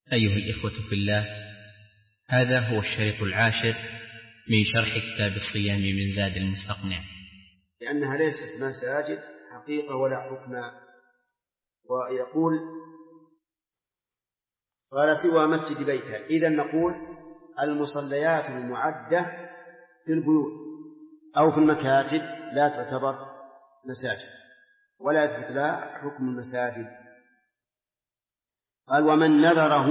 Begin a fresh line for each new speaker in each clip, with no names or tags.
أيها الإخوة في الله، هذا هو الشريط 10 من شرح كتاب الصيام من زاد المستقنع.
لأنها ليست مساجد حقيقة ولا حكما. ويقول قال سوى مسجد بيتها. إذن نقول المصليات المعدة في البيوت أو في المكاتب لا تعتبر مساجد ولا يثبت لها حكم المساجد. قال ومن نذره،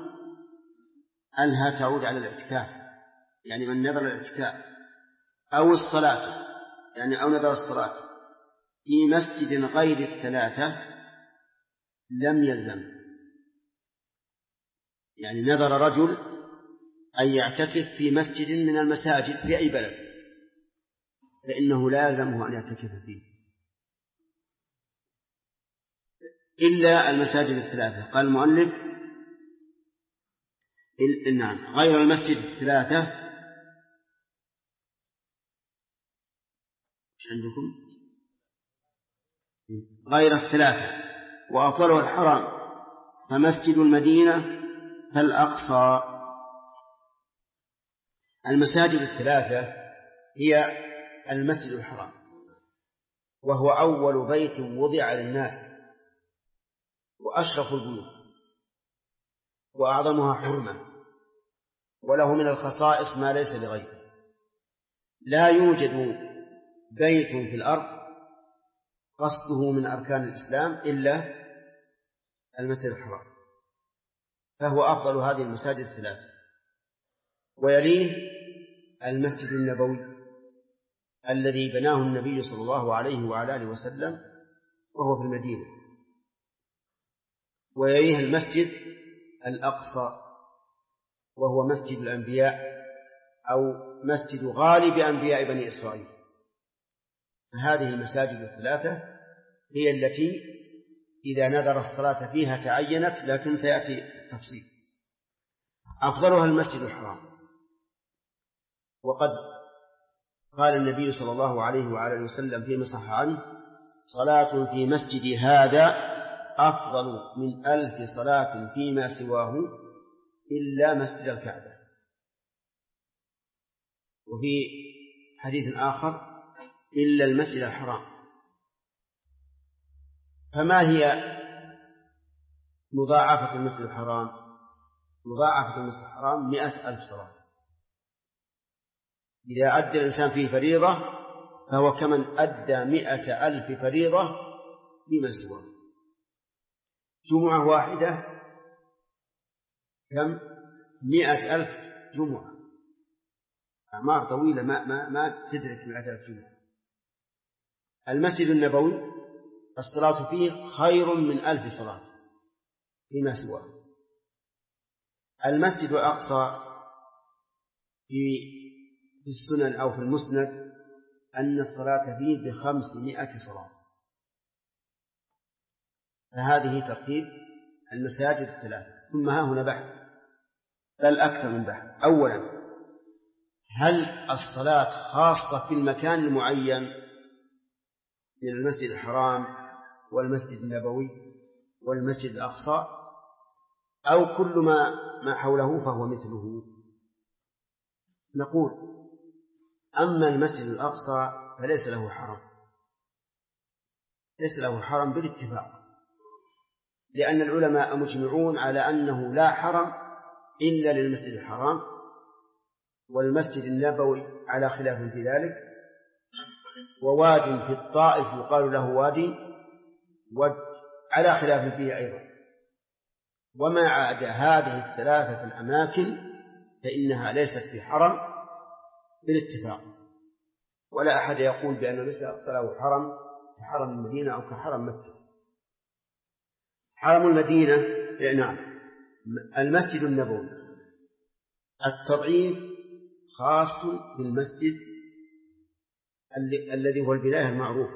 أنها تعود على الاعتكاف، يعني من نذر الاعتكاف أو الصلاة، يعني أو نذر الصلاة في مسجد غير الثلاثة لم يلزم. يعني نذر رجل أن يعتكف في مسجد من المساجد في أي بلد، فإنه لازمه أن يعتكف فيه إلا المساجد الثلاثة. قال المؤلف نعم غير المسجد الثلاثة. عندكم غير الثلاثة وأفضله الحرام، فمسجد المدينة فالأقصى. المساجد الثلاثة هي المسجد الحرام، وهو أول بيت وضع للناس وأشرف البيوت وأعظمها حرمة، وله من الخصائص ما ليس لغيره. لا يوجد بيت في الأرض قصده من أركان الإسلام إلا المسجد الحرام، فهو أفضل هذه المساجد الثلاثة. ويليه المسجد النبوي الذي بناه النبي صلى الله عليه وعلى آله وسلم وهو في المدينة. ويليه المسجد الأقصى وهو مسجد الأنبياء أو مسجد غالب أنبياء بني إسرائيل. هذه المساجد الثلاثة هي التي إذا نذر الصلاة فيها تعينت، لكن سيأتي التفصيل. أفضلها المسجد الحرام، وقد قال النبي صلى الله عليه وعلى وسلم فيما صح عنه: صلاة في مسجد هذا أفضل من 1000 صلاة فيما سواه إلا مسجد الكعبة. وفي حديث آخر: إلا المسجد الحرام. فما هي مضاعفة المسجد الحرام؟ مضاعفة المسجد الحرام 100,000 صلاة. إذا أدى الإنسان فيه فريضة فهو كمن أدى 100,000 فريضة فيما سواه. جمعة واحدة كم؟ 100,000 جمعة. أعمار طويلة ما تدرك 100,000 جمعة. المسجد النبوي الصلاة فيه خير من 1000 صلاة فيما سواه. المسجد الأقصى في السنن أو في المسند أن الصلاة فيه 500 صلاة. فهذه ترتيب المساجد الثلاثة. ثم ها هنا بحث، بل أكثر من بحث. أولا، هل الصلاة خاصة في المكان المعين من المسجد الحرام والمسجد النبوي والمسجد الأقصى، أو كل ما حوله فهو مثله؟ نقول: أما المسجد الأقصى فليس له حرم، ليس له حرم بالاتفاق، لأن العلماء مجمعون على أنه لا حرم إلا للمسجد الحرام، والمسجد النبوي على خلاف في ذلك، وواد في الطائف يقال له وادي ود على خلاف فيه أيضا. وما عدا هذه الثلاثة الأماكن فإنها ليست في حرم بالاتفاق، ولا أحد يقول بأن المسجد الأقصى له حرم كحرم المدينة أو كحرم مكة. حرم المدينة نعم المسجد النبوي التضعيف خاص في المسجد الذي هو البداية المعروفة،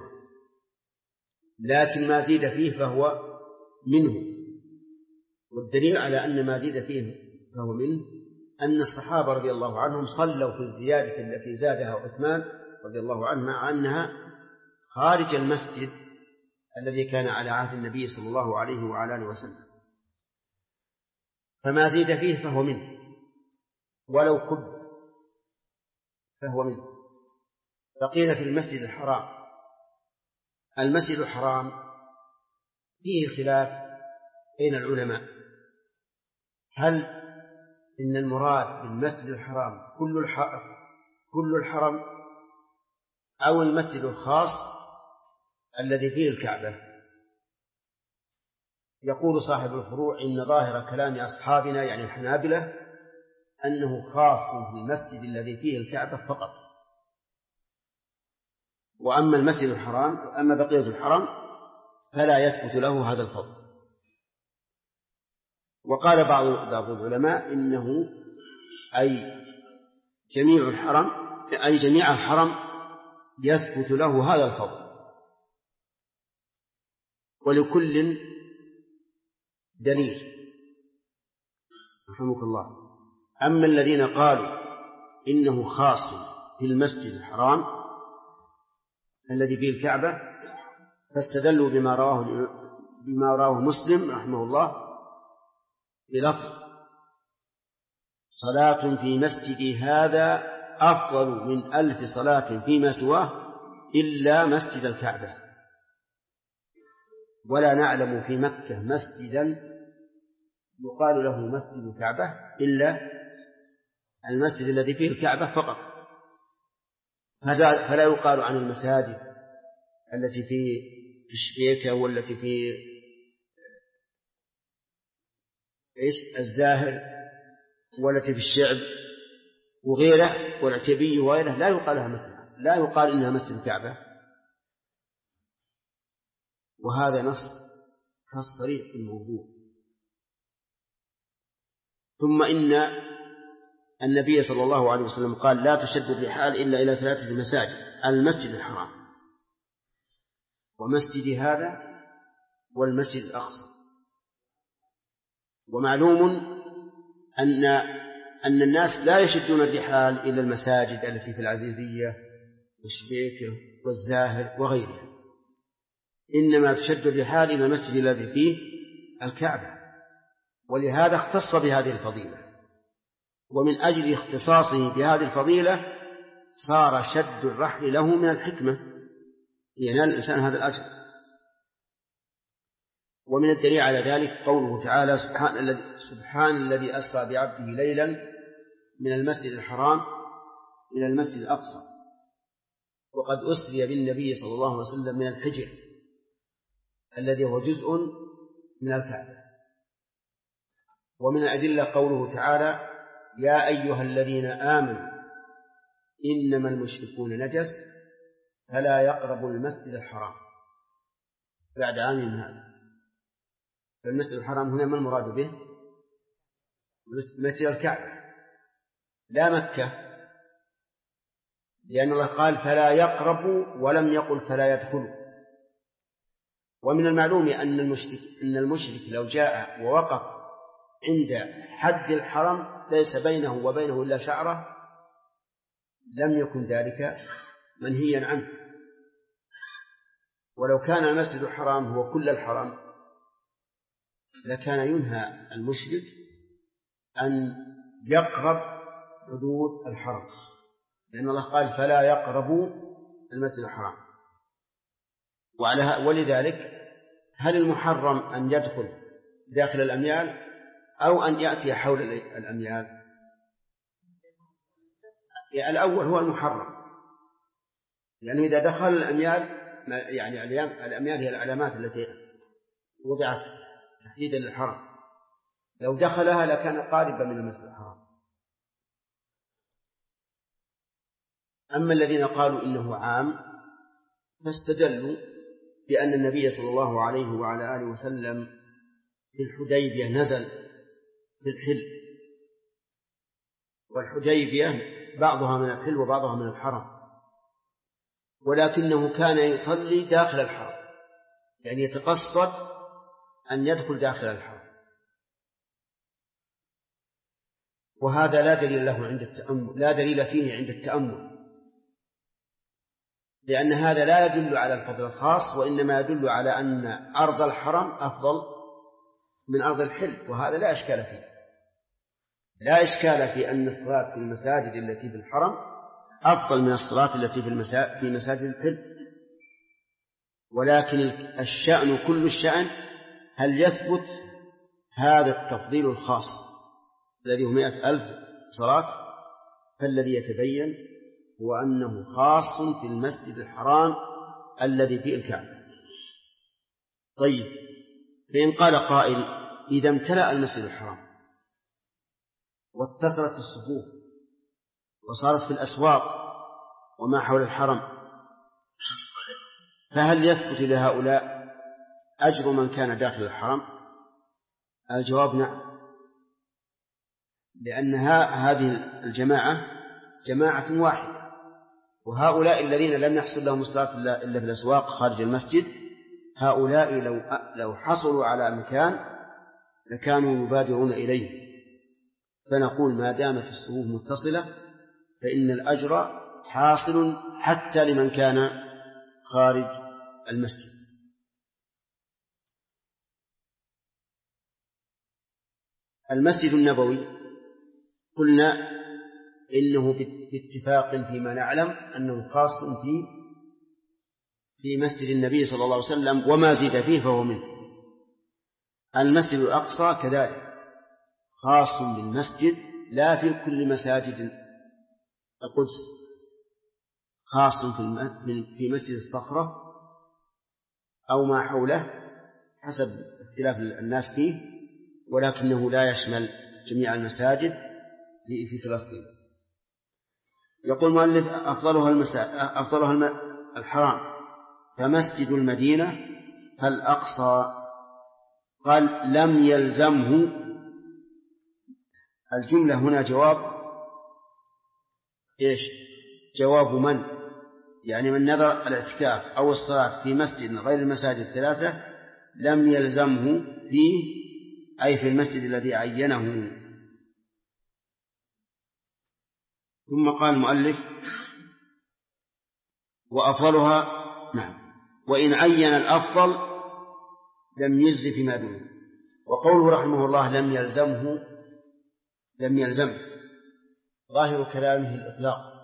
لكن ما زيد فيه فهو منه. والدليل على أن ما زيد فيه فهو منه أن الصحابة رضي الله عنهم صلوا في الزيادة التي زادها عثمان رضي الله عنه، مع أنها خارج المسجد الذي كان على عهد النبي صلى الله عليه وعلى آله وسلم. فما زيد فيه فهو منه، ولو كب فهو منه. بقينا في المسجد الحرام. المسجد الحرام فيه خلاف بين العلماء، هل إن المراد بالمسجد الحرام كل الحرم أو المسجد الخاص الذي فيه الكعبة؟ يقول صاحب الفروع إن ظاهر كلام أصحابنا يعني الحنابلة أنه خاص بالمسجد الذي فيه الكعبة فقط، وأما المسجد الحرام أما بقية الحرم فلا يثبت له هذا الفضل. وقال بعض العلماء إنه أي جميع الحرم يثبت له هذا الفضل، ولكل دليل رحمك الله. أما الذين قالوا إنه خاص في المسجد الحرام الذي فيه الكعبة فاستدلوا بما رواه مسلم رحمه الله بلفظ صلاة في مسجدي هذا أفضل من 1000 صلاة فيما سواه إلا مسجد الكعبة، ولا نعلم في مكة مسجدا يقال له مسجد الكعبة إلا المسجد الذي فيه الكعبة فقط. فلا يقال عن المساجد التي في الشبيكة والتي في الزاهر والتي في الشعب وغيره والعتيبي وغيره لا يقال إنها مسجد الكعبة، وهذا نص صريح في الموضوع. ثم إن النبي صلى الله عليه وسلم قال لا تشد الرحال إلا إلى 3 مساجد: المسجد الحرام ومسجد هذا والمسجد الأقصى. ومعلوم أن الناس لا يشدون الرحال إلى المساجد التي في العزيزية والشبيكة والزاهر وغيرها، إنما تشد الرحال إلى المسجد الذي فيه الكعبة، ولهذا اختص بهذه الفضيلة. ومن أجل اختصاصه بهذه الفضيلة صار شد الرحل له من الحكمة لينال الإنسان هذا الأجر. ومن الدليل على ذلك قوله تعالى سبحان الذي أسرى بعبده ليلا من المسجد الحرام إلى المسجد الأقصى، وقد أسري بالنبي صلى الله عليه وسلم من الحجر الذي هو جزء من الكعبة. ومن الأدلة قوله تعالى يا أيها الذين آمنوا إنما المشركون نجس فلا يقربوا المسجد الحرام بعد عامهم هذا. فالمسجد الحرام هنا ما المراد به؟ مسجد الكعبة لا مكة، لأن الله قال فلا يقربوا ولم يقل فلا يدخلوا. ومن المعلوم أن المشرك لو جاء ووقف عند حد الحرم ليس بينه وبينه إلا شعرة لم يكن ذلك منهيا عنه. ولو كان المسجد الحرام هو كل الحرم لكان ينهى المشرك أن يقرب حدود الحرم، لأن الله قال فلا يقربوا المسجد الحرام. ولذلك هل المحرم أن يدخل داخل الأميال أو أن يأتي حول الأميال؟ الأول هو المحرم، لأنه إذا دخل الأميال يعني الأميال هي العلامات التي وضعت تحديدا للحرم، لو دخلها لكان قاربا من المسجد الحرام. أما الذين قالوا إنه عام فاستدلوا بأن النبي صلى الله عليه وعلى آله وسلم في الحديبية نزل في الحل، والحديبية بعضها من الحل وبعضها من الحرم، ولكنه كان يصلي داخل الحرم، يعني يتقصد أن يدخل داخل الحرم. وهذا لا دليل له عند التأمل، لا دليل فيه عند التأمل، لأن هذا لا يدل على الفضل الخاص، وإنما يدل على أن أرض الحرم أفضل من أرض الحل، وهذا لا إشكال فيه. لا إشكال في أن الصلاة في المساجد التي في الحرم أفضل من الصلاة التي في مساجد الحل، ولكن الشأن كل الشأن هل يثبت هذا التفضيل الخاص الذي هو 100,000 صلاة؟ فالذي يتبين هو أنه خاص في المسجد الحرام الذي فيه الكعبة. طيب، فإن قال قائل إذا امتلأ المسجد الحرام واتصلت الصفوف وصارت في الأسواق وما حول الحرم، فهل يثبت لهؤلاء أجر من كان داخل الحرم؟ الجواب نعم، لأن هذه الجماعة جماعة واحدة، وهؤلاء الذين لم يحصل لهم الصلاة إلا في الأسواق خارج المسجد، هؤلاء لو حصلوا على مكان لكانوا يبادرون إليه. فنقول ما دامت الصفوف متصلة فإن الأجر حاصل حتى لمن كان خارج المسجد. المسجد النبوي قلنا إنه باتفاق فيما نعلم أنه خاص في مسجد النبي صلى الله عليه وسلم، وما زيد فيه فهو منه. المسجد الأقصى كذلك خاص بالمسجد لا في كل مساجد القدس، خاص في مسجد الصخرة أو ما حوله حسب اختلاف الناس فيه، ولكنه لا يشمل جميع المساجد في فلسطين. يقول المؤلف أفضلها الحرام، فمسجد المدينة فالأقصى. قال لم يلزمه، الجملة هنا جواب إيش؟ جواب من؟ يعني من نذر الاعتكاف أو الصلاة في مسجد غير المساجد الثلاثة لم يلزمه فيه، أي في المسجد الذي عينه. ثم قال المؤلف وأفضلها نعم، وإن عين الأفضل لم يجز فيما دونه. وقوله رحمه الله لم يلزمه ظاهر كلامه الإطلاق،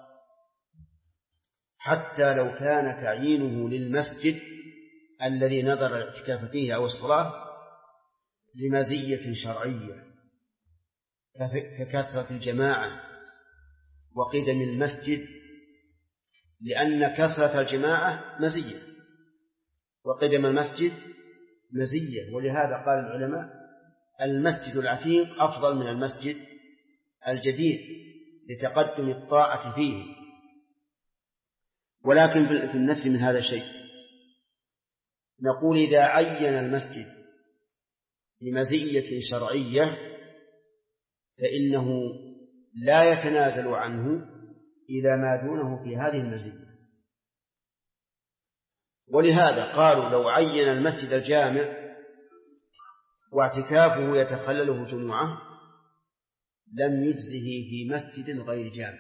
حتى لو كان تعيينه للمسجد الذي نذر الاعتكاف فيه أو الصلاة لمزية شرعية ككثرة الجماعة وقدم المسجد، لأن كثرة الجماعة مزية وقدم المسجد مزية. ولهذا قال العلماء المسجد العتيق أفضل من المسجد الجديد لتقدم الطاعة فيه. ولكن في النفس من هذا الشيء نقول إذا عين المسجد بمزية شرعية فإنه لا يتنازل عنه إلى ما دونه في هذه المزية. ولهذا قالوا لو عين المسجد الجامع واعتكافه يتخلله جمعة لم يجزه في مسجد غير جامع.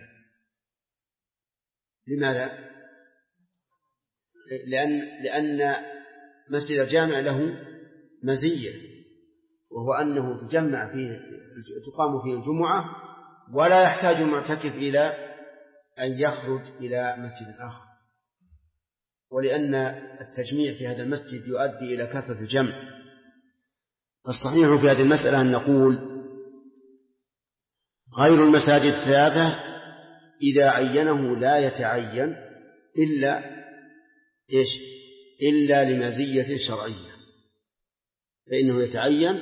لماذا؟ لأن مسجد الجامع له مزية، وهو أنه تقام فيه الجمعة ولا يحتاج المعتكف إلى أن يخرج إلى مسجد آخر، ولأن التجميع في هذا المسجد يؤدي إلى كثرة الجمع. الصحيح في هذه المسألة أن نقول غير المساجد الثلاثة إذا عينه لا يتعين إلا لمزية شرعية، فإنه يتعين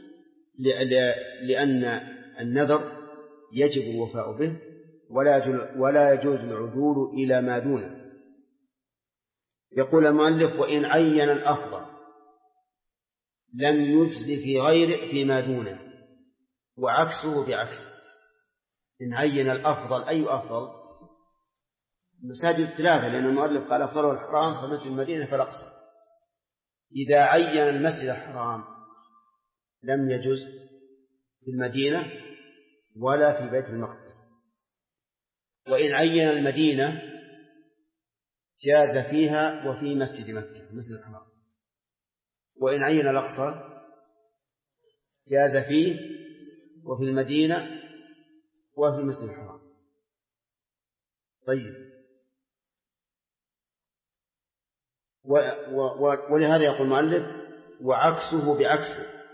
لأن النذر يجب الوفاء به ولا يجوز العدول إلى ما دونه. يقول المؤلف وإن عين الأفضل لم يجز فيما دونه، وعكسه بعكس. إن عين الأفضل، أي أفضل؟ المساجد الثلاثة، لأن المؤلف قال أفضله الحرام فمسجد المدينة فالأقصى. إذا عين المسجد الحرام لم يجز في المدينة ولا في بيت المقدس. وإن عين المدينة جاز فيها وفي مسجد مكة مسجد الحرام. وإن عين الأقصى جاز فيه وفي المدينة وفي المسجد الحرام. طيب، ولهذا يقول المؤلف وعكسه بعكسه،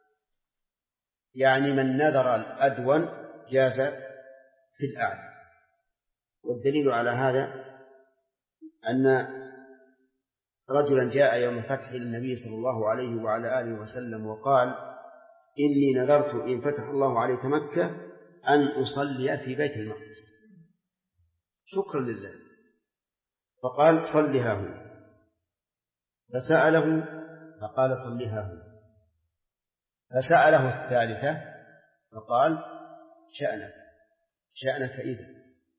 يعني من نذر الأدون جاز في الأعلى. والدليل على هذا أن رجلا جاء يوم الفتح إلى النبي صلى الله عليه وعلى آله وسلم وقال إني نذرت إن فتح الله عليك مكة أن أصلي في بيت المقدس شكرا لله، فقال صلها هنا، فسأله فقال صلها هنا، فسأله الثالثة فقال شأنك إذن.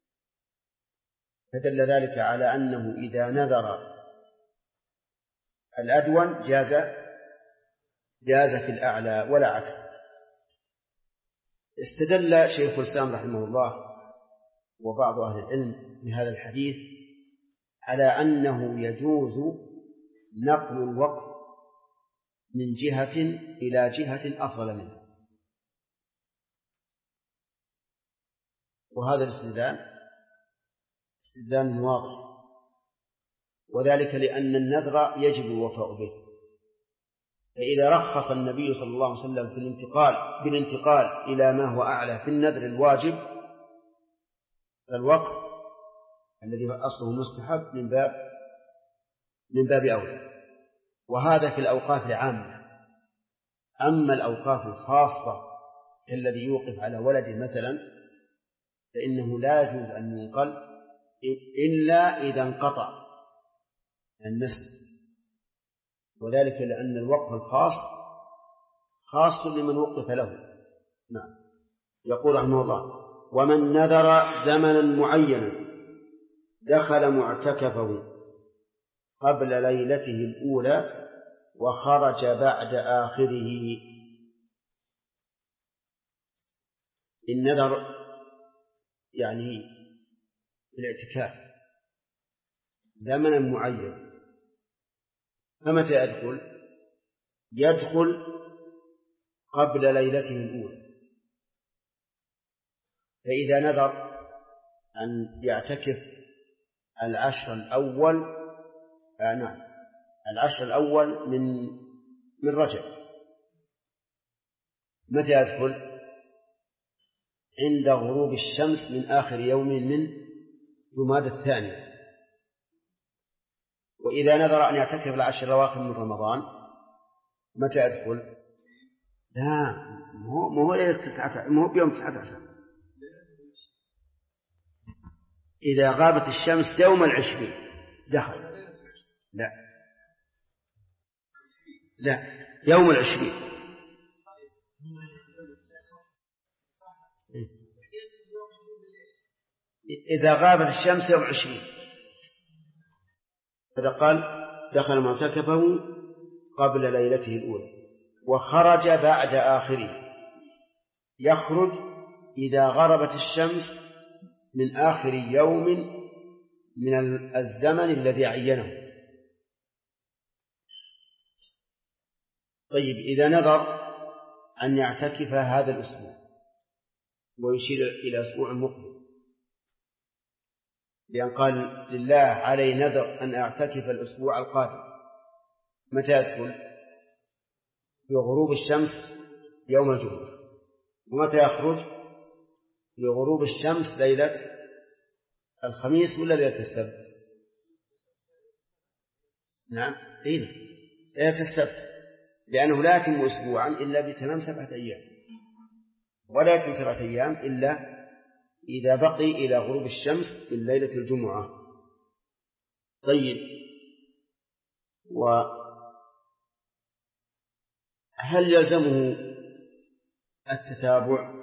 فدل ذلك على أنه إذا نذر الأدون جاز في الأعلى ولا عكس. استدل شيخ الإسلام رحمه الله وبعض أهل العلم بهذا الحديث على أنه يجوز نقل الوقف من جهة إلى جهة أفضل منها، وهذا استدلال واضح، وذلك لأن النذر يجب الوفاء به. فإذا رخص النبي صلى الله عليه وسلم في بالانتقال إلى ما هو أعلى في النذر الواجب، فالوقف الذي أصله مستحب من باب أولى. وهذا في الأوقاف العامة. أما الأوقاف الخاصة كالذي يوقف على ولده مثلا فإنه لا يجوز أن ينقل إلا إذا انقطع النسل، وذلك لأن الوقف الخاص خاص لمن وقف له. نعم. يقول رحمه الله ومن نذر زمنا معينا دخل معتكفه قبل ليلته الأولى وخرج بعد آخره. النذر يعني الاعتكاف زمنا معين، فمتى يدخل قبل ليلته الأولى. فإذا نذر أن يعتكف العشر الأول من رجب، متى يدخل؟ عند غروب الشمس من آخر يوم من جمادى الثانية. وإذا نذر أن يعتكف العشر الأواخر من رمضان متى يدخل؟ لا، مو ليلة 19، مو بيوم 19. إذا غابت الشمس يوم 20 دخل. لا، يوم 20. إذا غابت الشمس يوم 20 هذا قال دخل معتكفه قبل ليلته الأولى وخرج بعد آخره. يخرج إذا غربت الشمس من آخر يوم من الزمن الذي عينه. طيب، إذا نذر أن يعتكف هذا الأسبوع ويشير إلى أسبوع مقبل، لأن قال لله علي نذر أن أعتكف الأسبوع القادم، متى يدخل؟ بغروب الشمس يوم الجمعة. ومتى يخرج؟ بغروب الشمس ليلة الخميس ولا ليلة السبت؟ نعم، ليلة السبت، لأنه لا يتم أسبوعا إلا بتمام 7 أيام، ولا يتم 7 أيام إلا إذا بقي إلى غروب الشمس من ليلة الجمعة. طيب، وهل يلزمه التتابع؟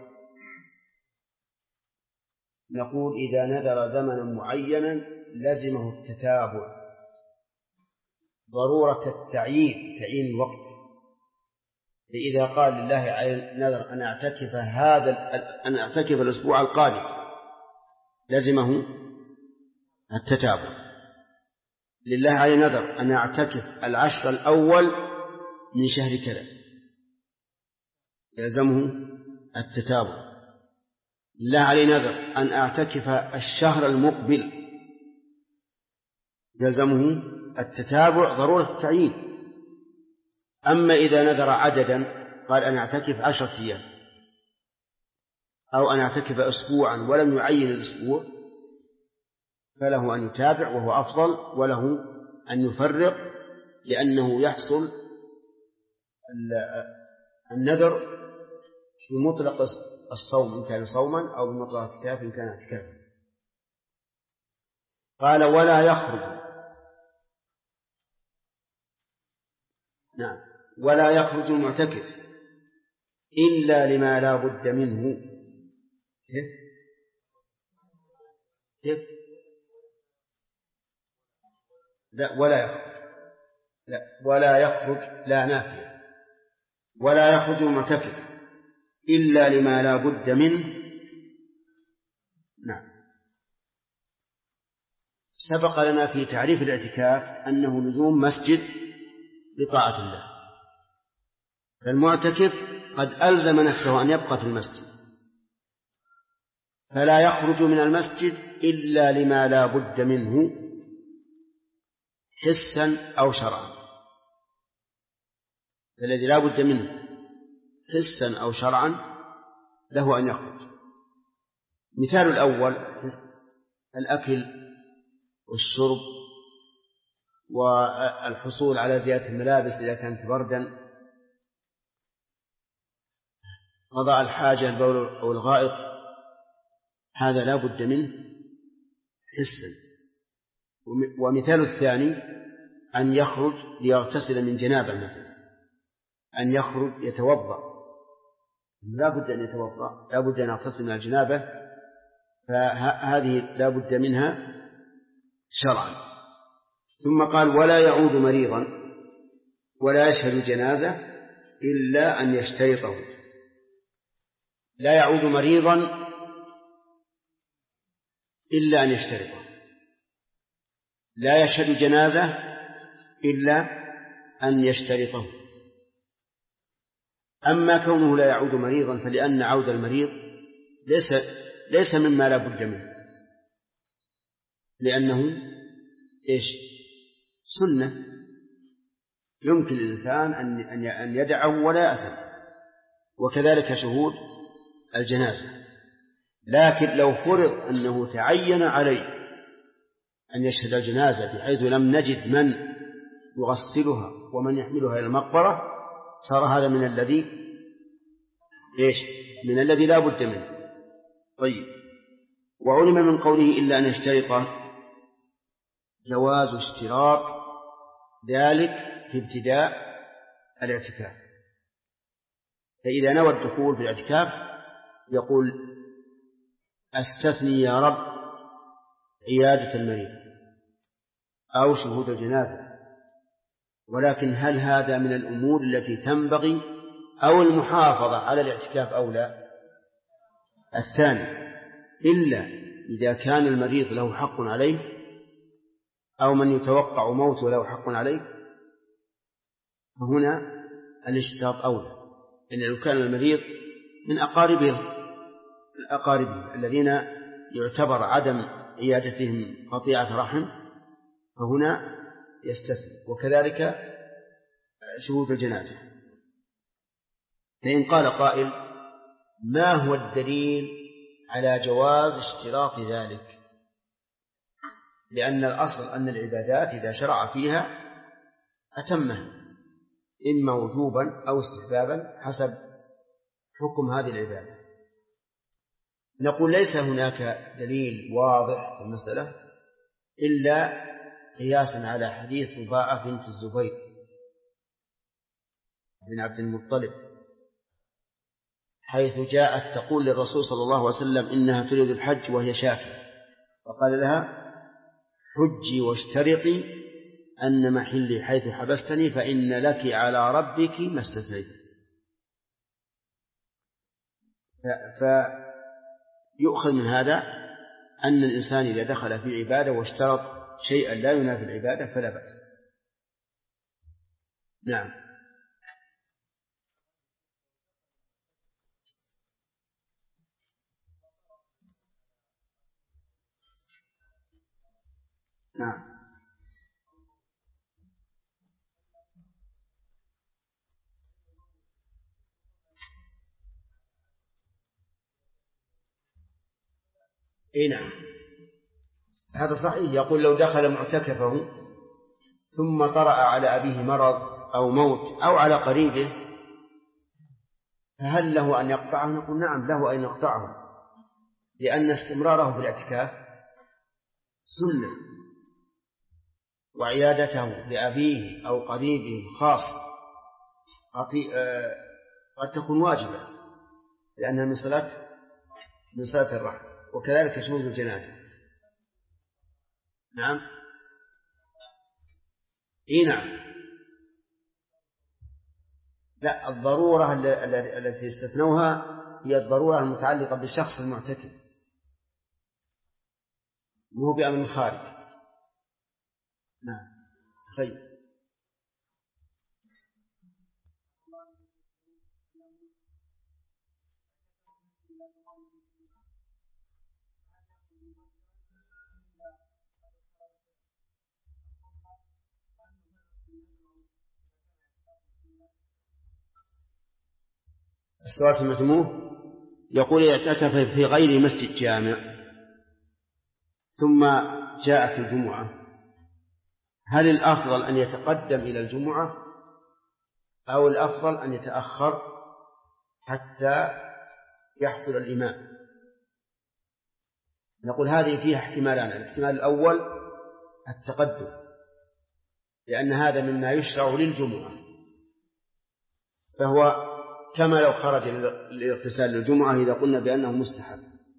نقول إذا نذر زمنا معينا لزمه التتابع، ضرورة تعيين الوقت. فإذا قال لله على نذر أن أعتكف الأسبوع القادم لزمه التتابع. لله على نذر أن أعتكف العشر الأول من شهر كذا يلزمه التتابع. لا علي نذر أن أعتكف الشهر المقبل يلزمه التتابع ضرورة التعيين. أما إذا نذر عددا قال أنا أعتكف 10 أيام أو أن أعتكف أسبوعا ولم يعين الأسبوع فله أن يتابع وهو أفضل، وله أن يفرق، لأنه يحصل النذر بمطلق الصوم إن كان صوما أو بمطلق الاعتكاف إن كان اعتكافا. قال ولا يخرج، نعم، ولا يخرج المعتكف إلا لما لا بد منه. كيف؟ لا ولا يخرج، لا ولا يخرج لا نافية، ولا يخرج المعتكف إلا لما لا بد منه. نعم، سبق لنا في تعريف الاعتكاف أنه لزوم مسجد لطاعة الله، فالمعتكف قد ألزم نفسه أن يبقى في المسجد، فلا يخرج من المسجد إلا لما لا بد منه حسا أو شرعا. الذي لا بد منه حسا أو شرعا له أن يخرج. مثال الأول الأكل والشرب والحصول على زيادة الملابس إذا كانت بردا، قضاء الحاجة البول أو الغائط، هذا لا بد منه حسا. ومثال الثاني أن يخرج ليغتسل من جنابة مثلا، أن يخرج يتوضأ، لا بد أن يتوضأ، لا بد أن يغتسل من الجنابة، فهذه لا بد منها شرعا. ثم قال ولا يعود مريضا ولا يشهد جنازة إلا أن يشترطه. لا يعود مريضا إلا أن يشترطه، لا يشهد جنازة إلا أن يشترطه. أما كونه لا يعود مريضا فلأن عود المريض ليس مما لا بد منه، لأنه سنة يمكن للإنسان أن يدعه ولا يأثم، وكذلك شهود الجنازة. لكن لو فرض أنه تعين عليه أن يشهد الجنازة بحيث لم نجد من يغسلها ومن يحملها إلى المقبرة، صار هذا من الذي لا بد منه. طيب، وعلم من قوله إلا أن يشترط جواز اشتراط ذلك في ابتداء الاعتكاف. فإذا نوى الدخول في الاعتكاف يقول أستثني يا رب عيادة المريض أو شهود الجنازة، ولكن هل هذا من الأمور التي تنبغي أو المحافظة على الاعتكاف أو لا؟ الثاني، إلا إذا كان المريض له حق عليه أو من يتوقع موته له حق عليه، فهنا الاشتراط أولى. إن لو كان المريض من أقاربه الذين يعتبر عدم عيادتهم قطيعة رحم، فهنا يستثني، وكذلك شهود الجنازة. فإن قال قائل ما هو الدليل على جواز اشتراط ذلك؟ لأن الأصل أن العبادات إذا شرع فيها أتمها، إما وجوبا أو استحبابا حسب حكم هذه العبادة. نقول ليس هناك دليل واضح في المسألة إلا قياسا على حديث رباعة بنت الزبير بن عبد المطلب، حيث جاءت تقول للرسول صلى الله عليه وسلم إنها تريد الحج وهي شاكية، فقال لها حجي واشترطي أن محلي حيث حبستني فإن لك على ربك ما استثنيت. فيؤخذ من هذا أن الإنسان إذا دخل في عبادة واشترط شيئا لا ينافي العبادة فلا بأس. نعم. نعم. اي نعم، هذا صحيح. يقول لو دخل معتكفه ثم طرأ على أبيه مرض أو موت أو على قريبه فهل له أن يقطعه؟ نقول نعم له أن يقطعه، لأن استمراره في الاعتكاف سنة، وعيادته لأبيه أو قريبه خاص قد تكون واجبة لأنها من صلاة الرحم، وكذلك شهود الجنازة. نعم. إيه نعم. لا، الضرورة التي استثنوها هي الضرورة المتعلقة بالشخص المعتكف، مو بأمر خارج. نعم. خير. السؤال سمعتموه؟ يقول اعتكف في غير مسجد جامع ثم جاء في الجمعة، هل الأفضل أن يتقدم إلى الجمعة أو الأفضل أن يتأخر حتى يحصل الإمام؟ نقول هذه فيها احتمالان. الاحتمال الأول التقدم، لأن هذا مما يشرع للجمعة، فهو كما لو خرج للاغتسال للجمعة إذا قلنا بأنه مستحب.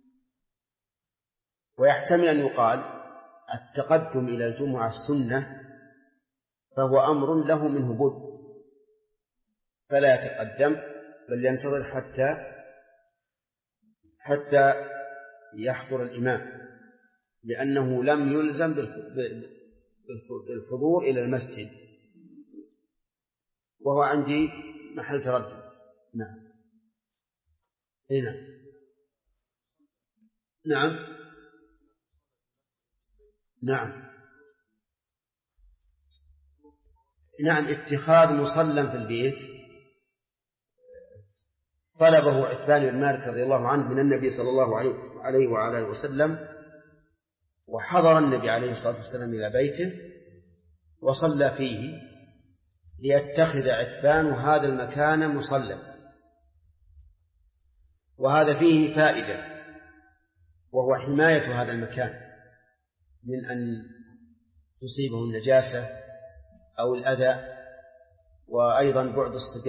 ويحتمل أن يقال التقدم إلى الجمعة السنة، فهو أمر له منه بد، فلا يتقدم بل ينتظر حتى يحضر الإمام، لأنه لم يلزم بالحضور إلى المسجد، وهو عندي محل تردد. نعم. هنا. نعم. نعم. نعم. اتخاذ مصلى في البيت طلبه عتبان بن مالك رضي الله عنه من النبي صلى الله عليه وعلى آله وسلم، وحضر النبي عليه الصلاة والسلام إلى بيته وصلى فيه ليتخذ عتبان هذا المكان مصلى. وهذا فيه فائدة، وهو حماية هذا المكان من أن تصيبه النجاسة أو الأذى، وأيضا بعد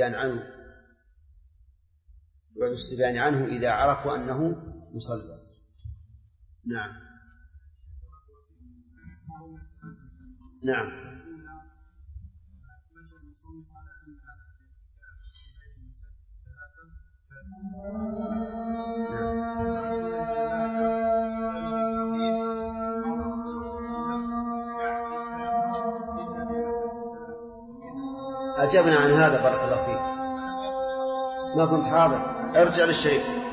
الصبيان عنه إذا عرفوا أنه مصلى. نعم. نعم. أجبنا عن هذا بارك الله فيك، ما كنت حاضر. ارجع للشيخ.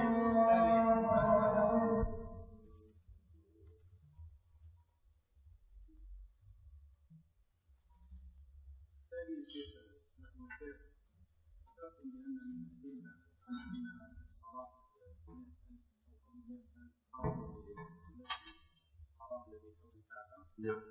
نعم.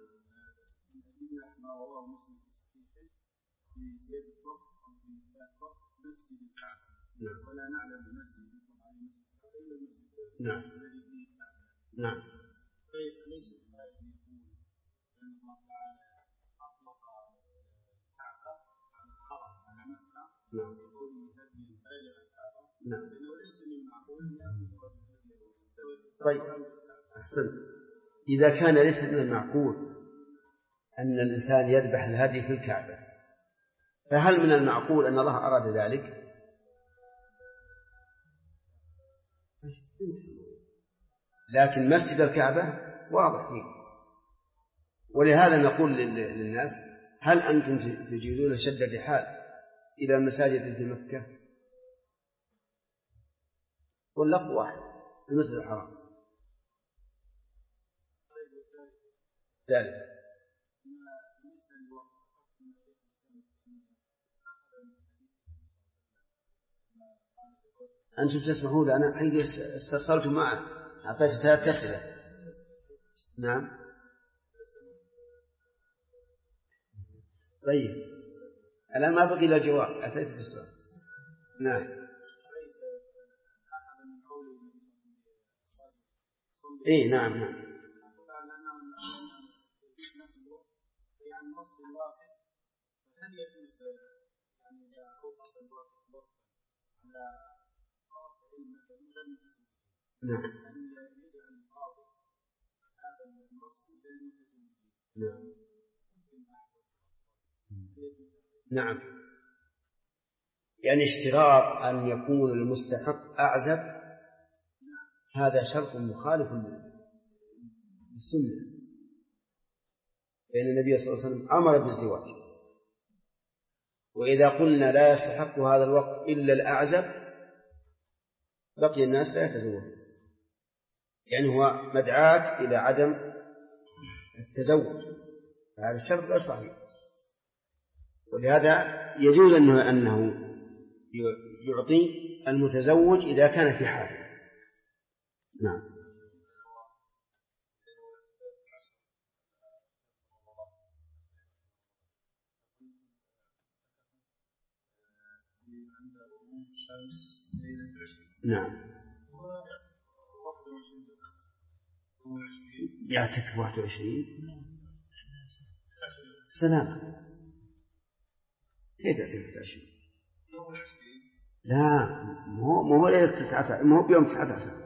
في زيادة الفرق أو في فرق مسجد الكعبة. ولا نعلم المسجد يطلق عليه مسجد الكعبة إلا المسجد الذي فيه الكعبة.
نعم.
طيب أليس الآية يقول أن الله تعالى أطلق الكعبة على الحرم على مكة بقوله هدي بالغ الكعبة؟ لأنه ليس من المعقول أن يأخذ رجل.
طيب أحسنت. إذا كان ليس من المعقول أن الإنسان يذبح الهدي في الكعبة، فهل من المعقول أن الله أراد ذلك؟ لكن مسجد الكعبة واضح فيه، ولهذا نقول للناس هل أنتم تجيزون شد الرحال إلى المساجد في مكة؟ واللفظ واحد، المسجد الحرام. ثالثا أنتم تسمحون لي، أنا حقيقة استرسلت معه، أعطيت 3 أسئلة. نعم. طيب الآن ما بقي إلا جواب، أتيت بالسؤال. نعم. إيه نعم نعم. نعم. نعم. يعني اشتراط أن يكون المستحق أعزب هذا شرط مخالف للسنة، لأن النبي صلى الله عليه وسلم أمر بالزواج. وإذا قلنا لا يستحق هذا الوقت إلا الأعزب بقي الناس لا يتزوجون، يعني هو مدعاة إلى عدم التزوج، هذا الشرط غير صحيح. ولهذا يجوز أنه يعطي المتزوج إذا كان في حاله. نعم. نعم. يعتكف 21 سلام. كيف يعتكف 21؟ لا مو ليلة 19، مو بيوم 19.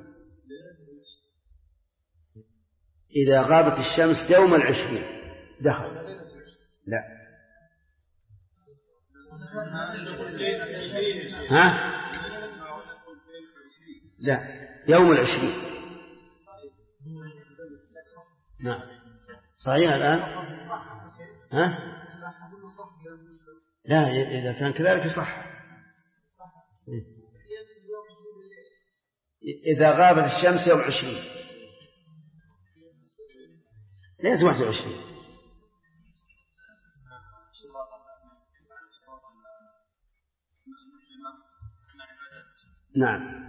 إذا غابت الشمس يوم 20 دخل. لا. ها؟ لا يوم 20. نعم صحيح الآن. ها؟ لا إذا كان كذلك صح. إذا غابت الشمس يوم 20 ليلة 21. نعم.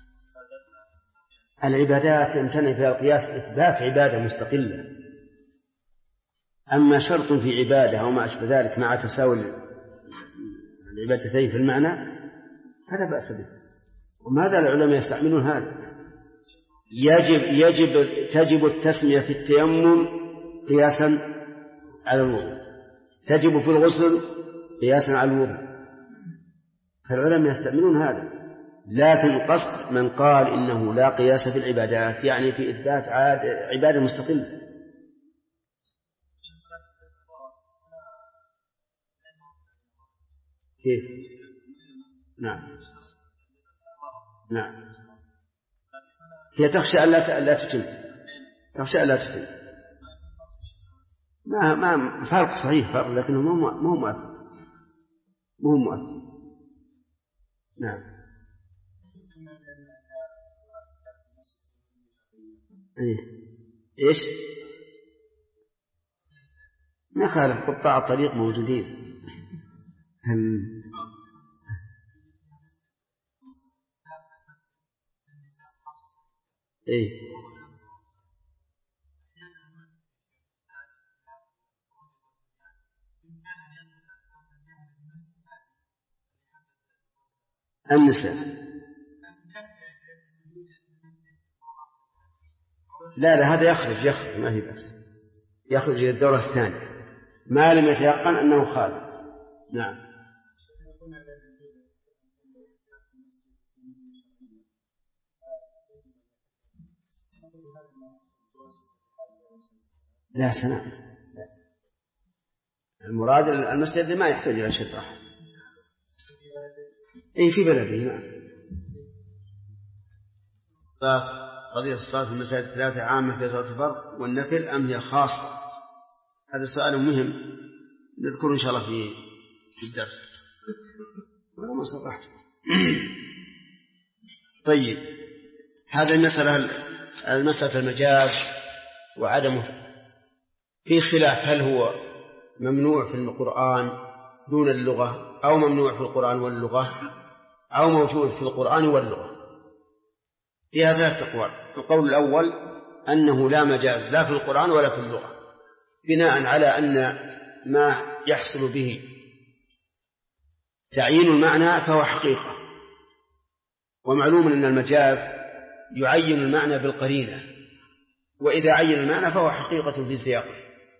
العبادات يمتنع فيها القياس إثبات عبادة مستقلة، أما شرط في عبادة أو ما أشبه ذلك مع تساوي العبادتين في المعنى فلا بأس به، وما زال العلماء يستعملون هذا. تجب التسمية في التيمم قياسا على الوضوء، تجب في الغسل قياسا على الوضوء، فالعلماء يستعملون هذا. لكن قصد من قال إنه لا قياس في العبادات يعني في إثبات عبادة مستقلة. كيف؟ نعم نعم. هي تخشى ألا تتم، تخشى ألا تتم. ما فرق صحيح، فرق لكنه مو مؤثر. نعم. إيش؟ ما خالف، قطاع الطريق موجودين. إيه؟ النساء لا هذا يخرج ما هي بس، يخرج إلى الدورة الثانية ما لم يتيقن أنه خالف. نعم. لا سلام، المراد المسجد ما يحتاج إلى شطرة. أي في بلده. نعم. قضية الصلاة في المساجد 3 عامة في صلاة الفرض والنفل أم هي خاصة؟ هذا سؤال مهم نذكره إن شاء الله في الدرس. ما صرحت. طيب هذا المسألة المجاز وعدمه في خلاف هل هو ممنوع في القرآن دون اللغة أو ممنوع في القرآن واللغة أو موجود في القرآن واللغة. في هذا التقوى. القول الأول أنه لا مجاز لا في القرآن ولا في اللغة، بناء على أن ما يحصل به تعيين المعنى فهو حقيقة، ومعلوم أن المجاز يعين المعنى بالقرينة، وإذا عين المعنى فهو حقيقة في سياقه.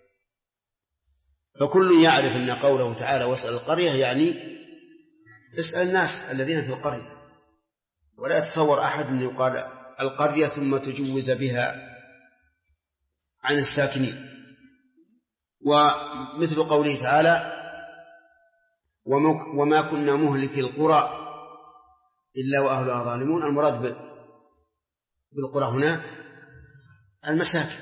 فكل يعرف أن قوله تعالى واسأل القرية يعني اسأل الناس الذين في القرية، ولا يتصور أحد أن يقال القرية ثم تجوز بها عن الساكنين. ومثل قوله تعالى وما كنا مهلك القرى إلا وأهلها ظالمون، المراد بالقرى هنا المساكن.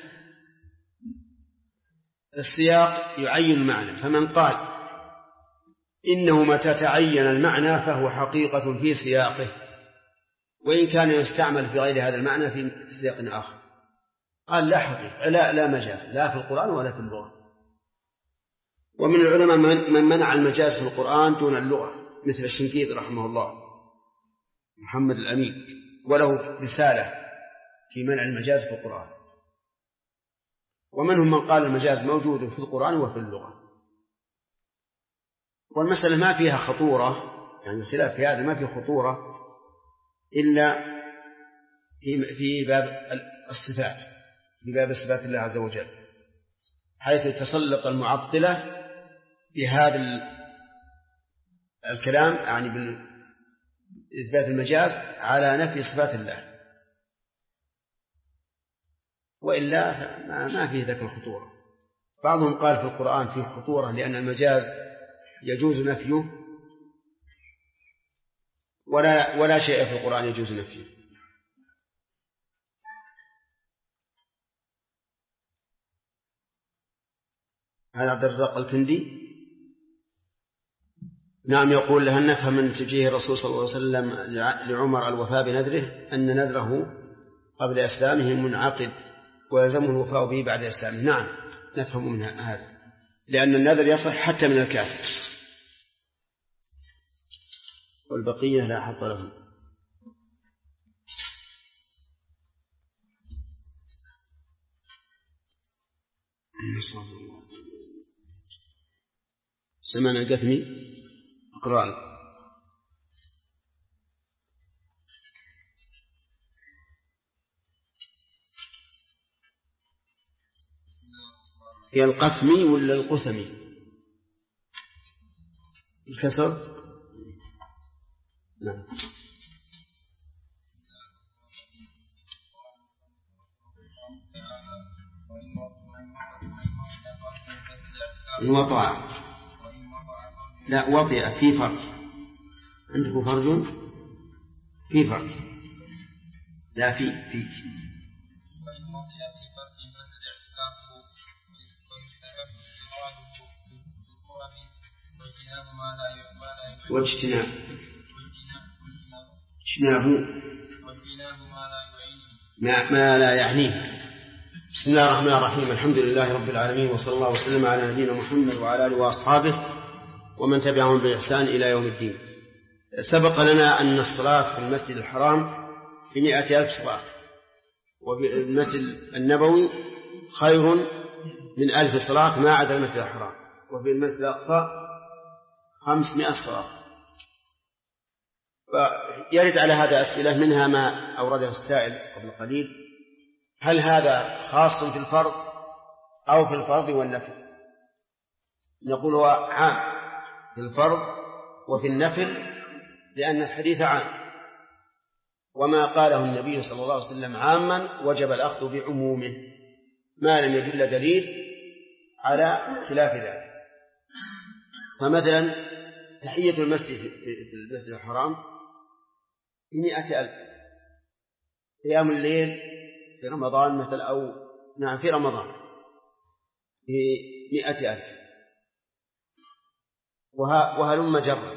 السياق يعين المعنى، فمن قال إنه متى تعين المعنى فهو حقيقة في سياقه، وإن كان يستعمل في غير هذا المعنى في سياق آخر، قال لا حقيقة لا مجاز لا في القرآن ولا في اللغة. ومن العلماء من منع المجاز في القرآن دون اللغة، مثل الشنقيطي رحمه الله محمد الأمين، وله رسالة في منع المجاز في القرآن. ومنهم من قال المجاز موجود في القرآن وفي اللغة. والمسألة ما فيها خطورة، يعني الخلاف في هذا ما فيه خطورة إلا في باب الصفات، في باب صفات الله عز وجل، حيث تسلط المعطلة بهذا الكلام يعني بإثبات المجاز على نفي صفات الله، وإلا ما فيه ذاك الخطورة. بعضهم قال في القرآن فيه خطورة لأن المجاز يجوز نفيه ولا شيء في القرآن يجوز نفيه. هذا عبد الرزاق الكندي نعم يقول لها نفهم من توجيه الرسول صلى الله عليه وسلم لعمر الوفاء بنذره أن نذره قبل إسلامه منعقد ويلزمه الوفاء به بعد إسلامه. نعم نفهم من هذا، لأن النذر يصح حتى من الكافر، والبقية لا حظ لهم. سمعنا القثمي اقرأ. هي القثمي ولا القثمي؟ الكسر. نعم. وطع لا وطئ في فرق، عندكم فرج في فرق لا في واجتناب ما لا يعنيه. بسم الله الرحمن الرحيم، الحمد لله رب العالمين، وصلى الله وسلم على نبينا محمد وعلى آله وأصحابه ومن تبعهم بإحسان إلى يوم الدين. سبق لنا أن الصلاة في المسجد الحرام ب100,000 صلاة، وبالمسجد النبوي خير من 1000 صلاة ما عدا المسجد الحرام، وفي المسجد الأقصى 500 صلاة. فيرد على هذا أسئلة، منها ما أورده السائل قبل قليل: هل هذا خاص في الفرض أو في الفرض والنفل؟ نقول هو عام في الفرض وفي النفل، لأن الحديث عام، وما قاله النبي صلى الله عليه وسلم عاما وجب الأخذ بعمومه ما لم يدل دليل على خلاف ذلك. فمثلا تحية المسجد في المسجد الحرام 100,000، قيام الليل في رمضان مثلا أو نعم في رمضان ب100,000، وهلم جرا.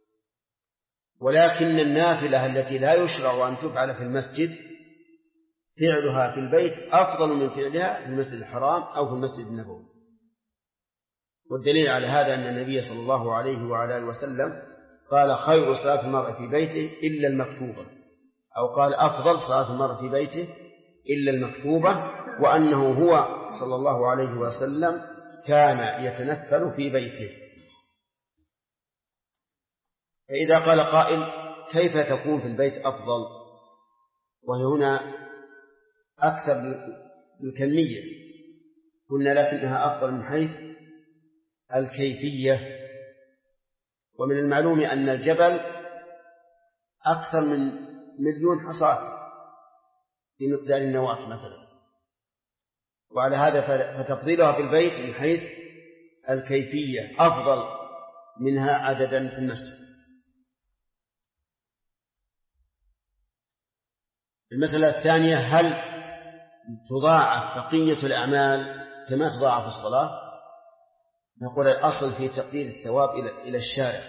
ولكن النافلة التي لا يشرع أن تفعل في المسجد فعلها في البيت أفضل من فعلها في المسجد الحرام أو في المسجد النبوي. والدليل على هذا أن النبي صلى الله عليه وعلى آله وسلم قال خير صلاة المرء في بيته إلا المكتوبة، أو قال أفضل صلاة المرء في بيته إلا المكتوبة، وأنه هو صلى الله عليه وسلم كان يتنفل في بيته. فإذا قال قائل كيف تكون في البيت أفضل، وهي هنا أكثر بالكمية، قلنا لكنها أفضل من حيث الكيفية. ومن المعلوم أن الجبل أكثر من 1,000,000 حصاة بمقدار النواة مثلا، وعلى هذا فتفضيلها في البيت من حيث الكيفية أفضل منها عددا في المسجد. المسألة الثانية: هل تضاعف بقية الأعمال كما تضاعف الصلاة؟ نقول الأصل في تقدير الثواب إلى الشارع،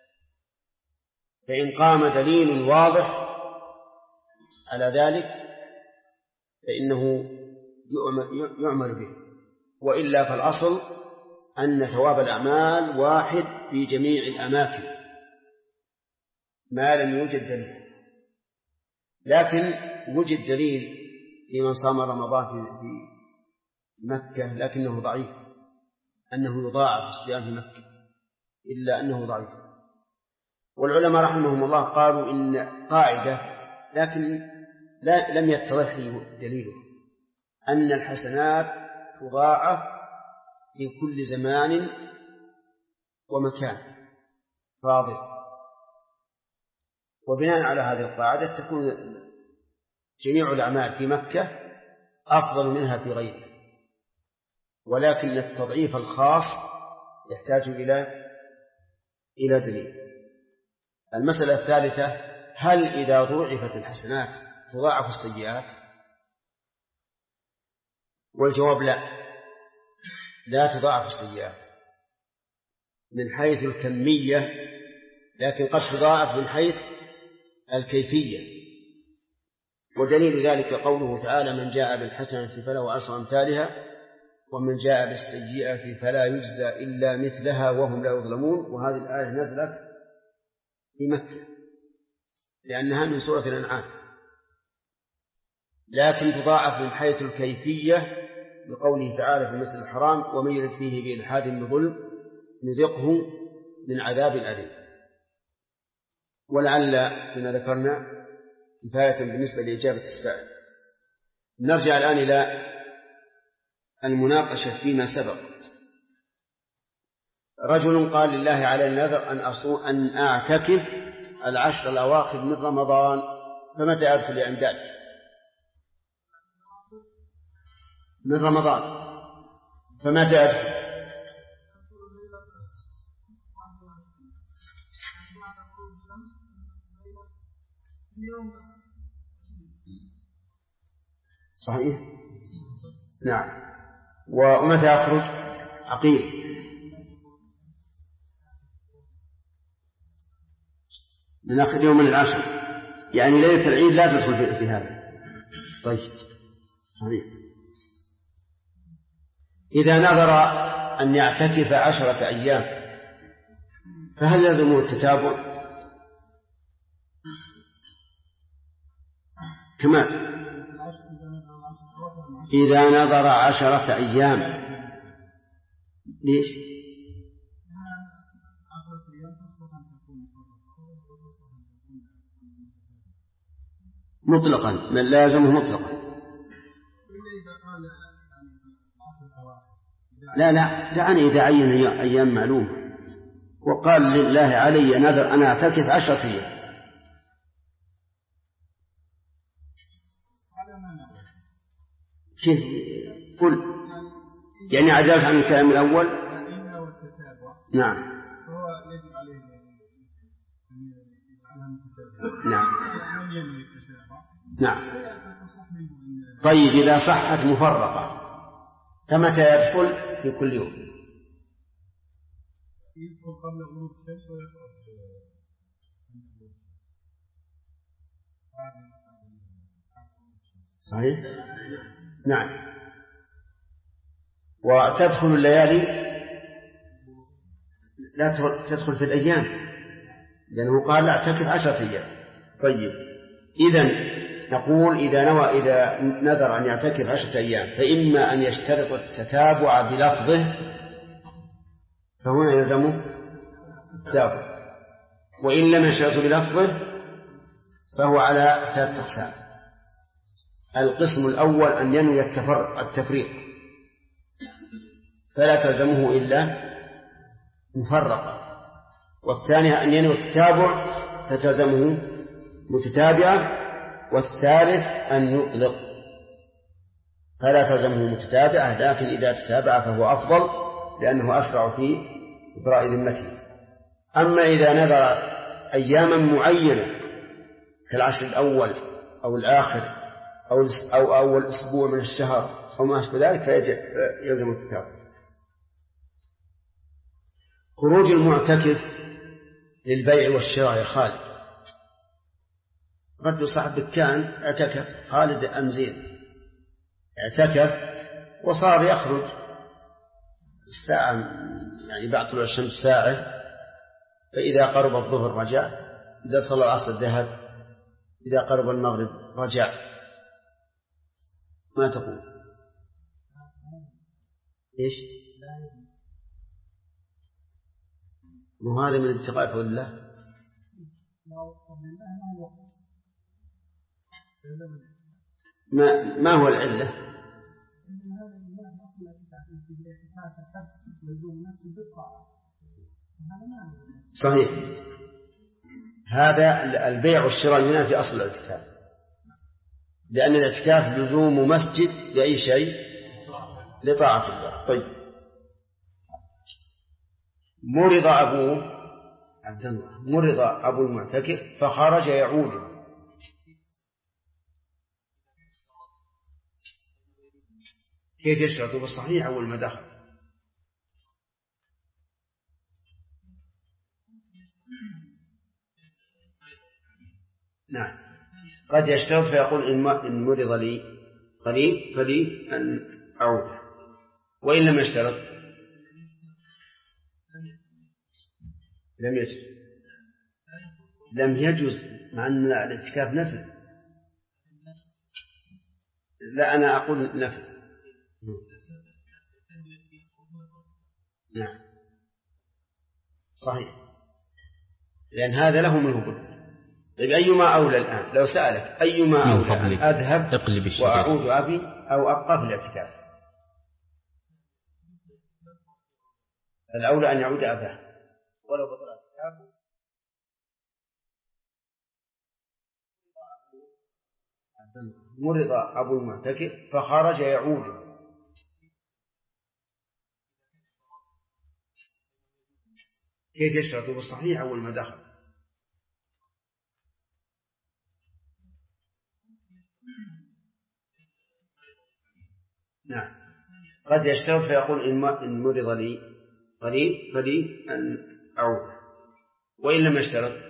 فإن قام دليل واضح على ذلك فإنه يعمل به، وإلا فالأصل أن ثواب الأعمال واحد في جميع الأماكن ما لم يوجد دليل. لكن وجد دليل في من صام رمضان في مكة لكنه ضعيف، أنه يضاعف الصيام في مكة، إلا أنه ضعيف. والعلماء رحمهم الله قالوا إن قاعدة لكن لم يتضح لي دليله، أن الحسنات تضاعف في كل زمان ومكان فاضل، وبناء على هذه القاعدة تكون جميع الأعمال في مكة أفضل منها في غيرها، ولكن التضعيف الخاص يحتاج إلى دليل. المسألة الثالثة: هل إذا ضعفت الحسنات تضاعف السيئات؟ والجواب لا تضاعف السيئات من حيث الكمية، لكن قد تضاعف من حيث الكيفية. ودليل ذلك قوله تعالى: من جاء بالحسنة فله 10 أمثالها ومن جاء بالسيئة فلا يجزى إلا مثلها وهم لا يظلمون. وهذه الآية نزلت في مكة لأنها من سورة الأنعام، لكن تضاعف من حيث الكيفية بقوله تعالى في المسجد الحرام: ومن يرد فيه بإلحاد بظلم نذقه من عذاب أليم. ولعل كما ذكرنا كفاية بالنسبة لإجابة السائل. نرجع الآن إلى المناقشة فيما سبق. رجل قال: لله على النذر أن أعتكف 10 الأواخر من رمضان، فمتى أدخل يا إمداد؟ من رمضان، فمتى أدخل؟ صحيح؟ نعم. ومتى أخرج؟ عقيل من آخر يوم من 10، يعني ليلة العيد لا تدخل في هذا. طيب، صحيح. إذا نذر أن يعتكف 10 أيام فهل يلزمه التتابع؟ كما إذا نذر 10 أيام، ليش؟ مطلقا، من لا يلزمه مطلقا. لا دعني إذا عين أيام معلومة وقال: لله علي نذر أنا أعتكف 10 أيام، كيف؟ قل يعني عجلت عن الكلام الأول. نعم.
هو يجب عليه
نعم. نعم. طيب، إذا صحت مفرقة فمتى يدخل في كل يوم؟
يدخل قبل غروب الشمس ويخرج
صحيح؟ نعم. وتدخل الليالي لا تدخل في الأيام، لأنه قال لا اعتكف 10 أيام. طيب، إذن نقول إذا نذر أن يعتكف 10 أيام فإما أن يشترط التتابع بلفظه، فهنا يلزمه التتابع، وإن لم يشترط بلفظه فهو على 3 أقسام. القسم الأول أن ينوي التفريق فلا تلزمه إلا مفرقة، والثانية أن ينوي التتابع فتلزمه متتابعة، والثالث أن يطلق فلا تلزمه متتابعة، لكن إذا تتابع فهو أفضل لأنه أسرع في إبراء ذمته. أما إذا نذر أياما معينة كالعشر الأول أو الآخر أو أول أسبوع من الشهر أو ما أشبه ذلك فيلزم التتابع. خروج المعتكف للبيع والشراء يا خالد، رد صاحب دكان اعتكف، خالد أم زيد اعتكف وصار يخرج الساعة يعني بعد طلوع الشمس ساعة، فإذا قرب الظهر رجع، إذا صلى العصر ذهب، إذا قرب المغرب رجع. ما تقول؟ إيش؟ وهذا من ابتغاء فضل الله. ما هو العلة؟ صحيح، هذا البيع والشراء ينافي أصل الاعتكاف، لأن الاعتكاف لزوم مسجد لأي شيء لطاعة الله. طيب، مرض أبو المعتكف فخرج يعود، كيف يشترط؟ بالصحيح أول ما دخل. نعم، قد يشترط فيقول إن مرض لي قريب فلي أن أعود، وإن لم يشترط لم يجوز مع أن الاعتكاف نفل. لا، أنا أقول نفل. نعم صحيح، لأن هذا له منه بد. طيب، أيما أولى الآن؟ لو سألك أيما أولى أن أذهب وأعود أبي أو أبقى في الاعتكاف؟ الأولى أن يعود أباه ولو بطل اعتكافه. مرض أبو المعتكف فخرج يعود، كيف يشترط؟ بالصحيح أول ما دخل. نعم، قد يشترط فيقول إن مرض لي قريب فلي أن أعود، وإن لم يشترط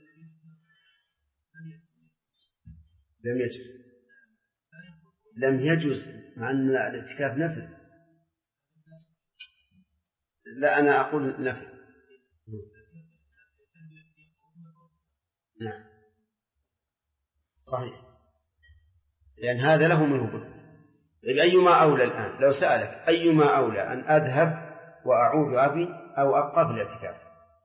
لم يجوز مع أن الاعتكاف نفل. لا، أنا أقول نفل. نعم صحيح، لأن هذا له منه بد. أيما أولى الآن؟ لو سألك أيما أولى أن أذهب وأعود أبي أو أبقى في الاعتكاف؟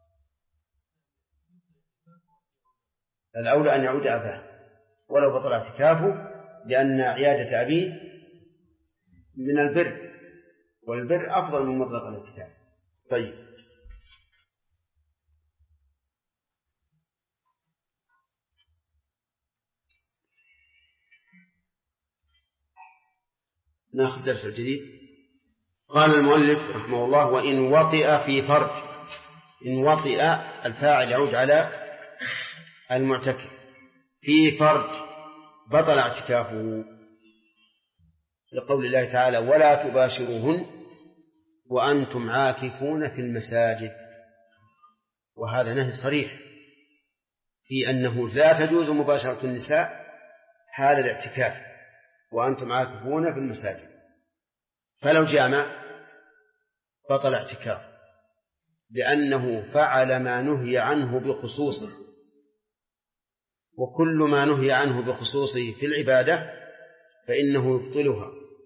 الأولى أن يعود أباه ولو بطل اعتكافه، لأن عيادة أبيه من البر، والبر أفضل من مطلق الاعتكاف. طيب، ناخذ درس الجديد. قال المؤلف رحمه الله: وإن وطئ في فرج. إن وطئ الفاعل يعود على المعتكف، في فرج بطل اعتكافه، لقول الله تعالى: ولا تباشروهن وأنتم عاكفون في المساجد. وهذا نهي صريح في أنه لا تجوز مباشرة النساء حال الاعتكاف، وأنتم عاكفون في المساجد. فلو جامع بطل اعتكاف، لأنه فعل ما نهي عنه بخصوصه، وكل ما نهي عنه بخصوصه في العبادة فإنه يبطلها.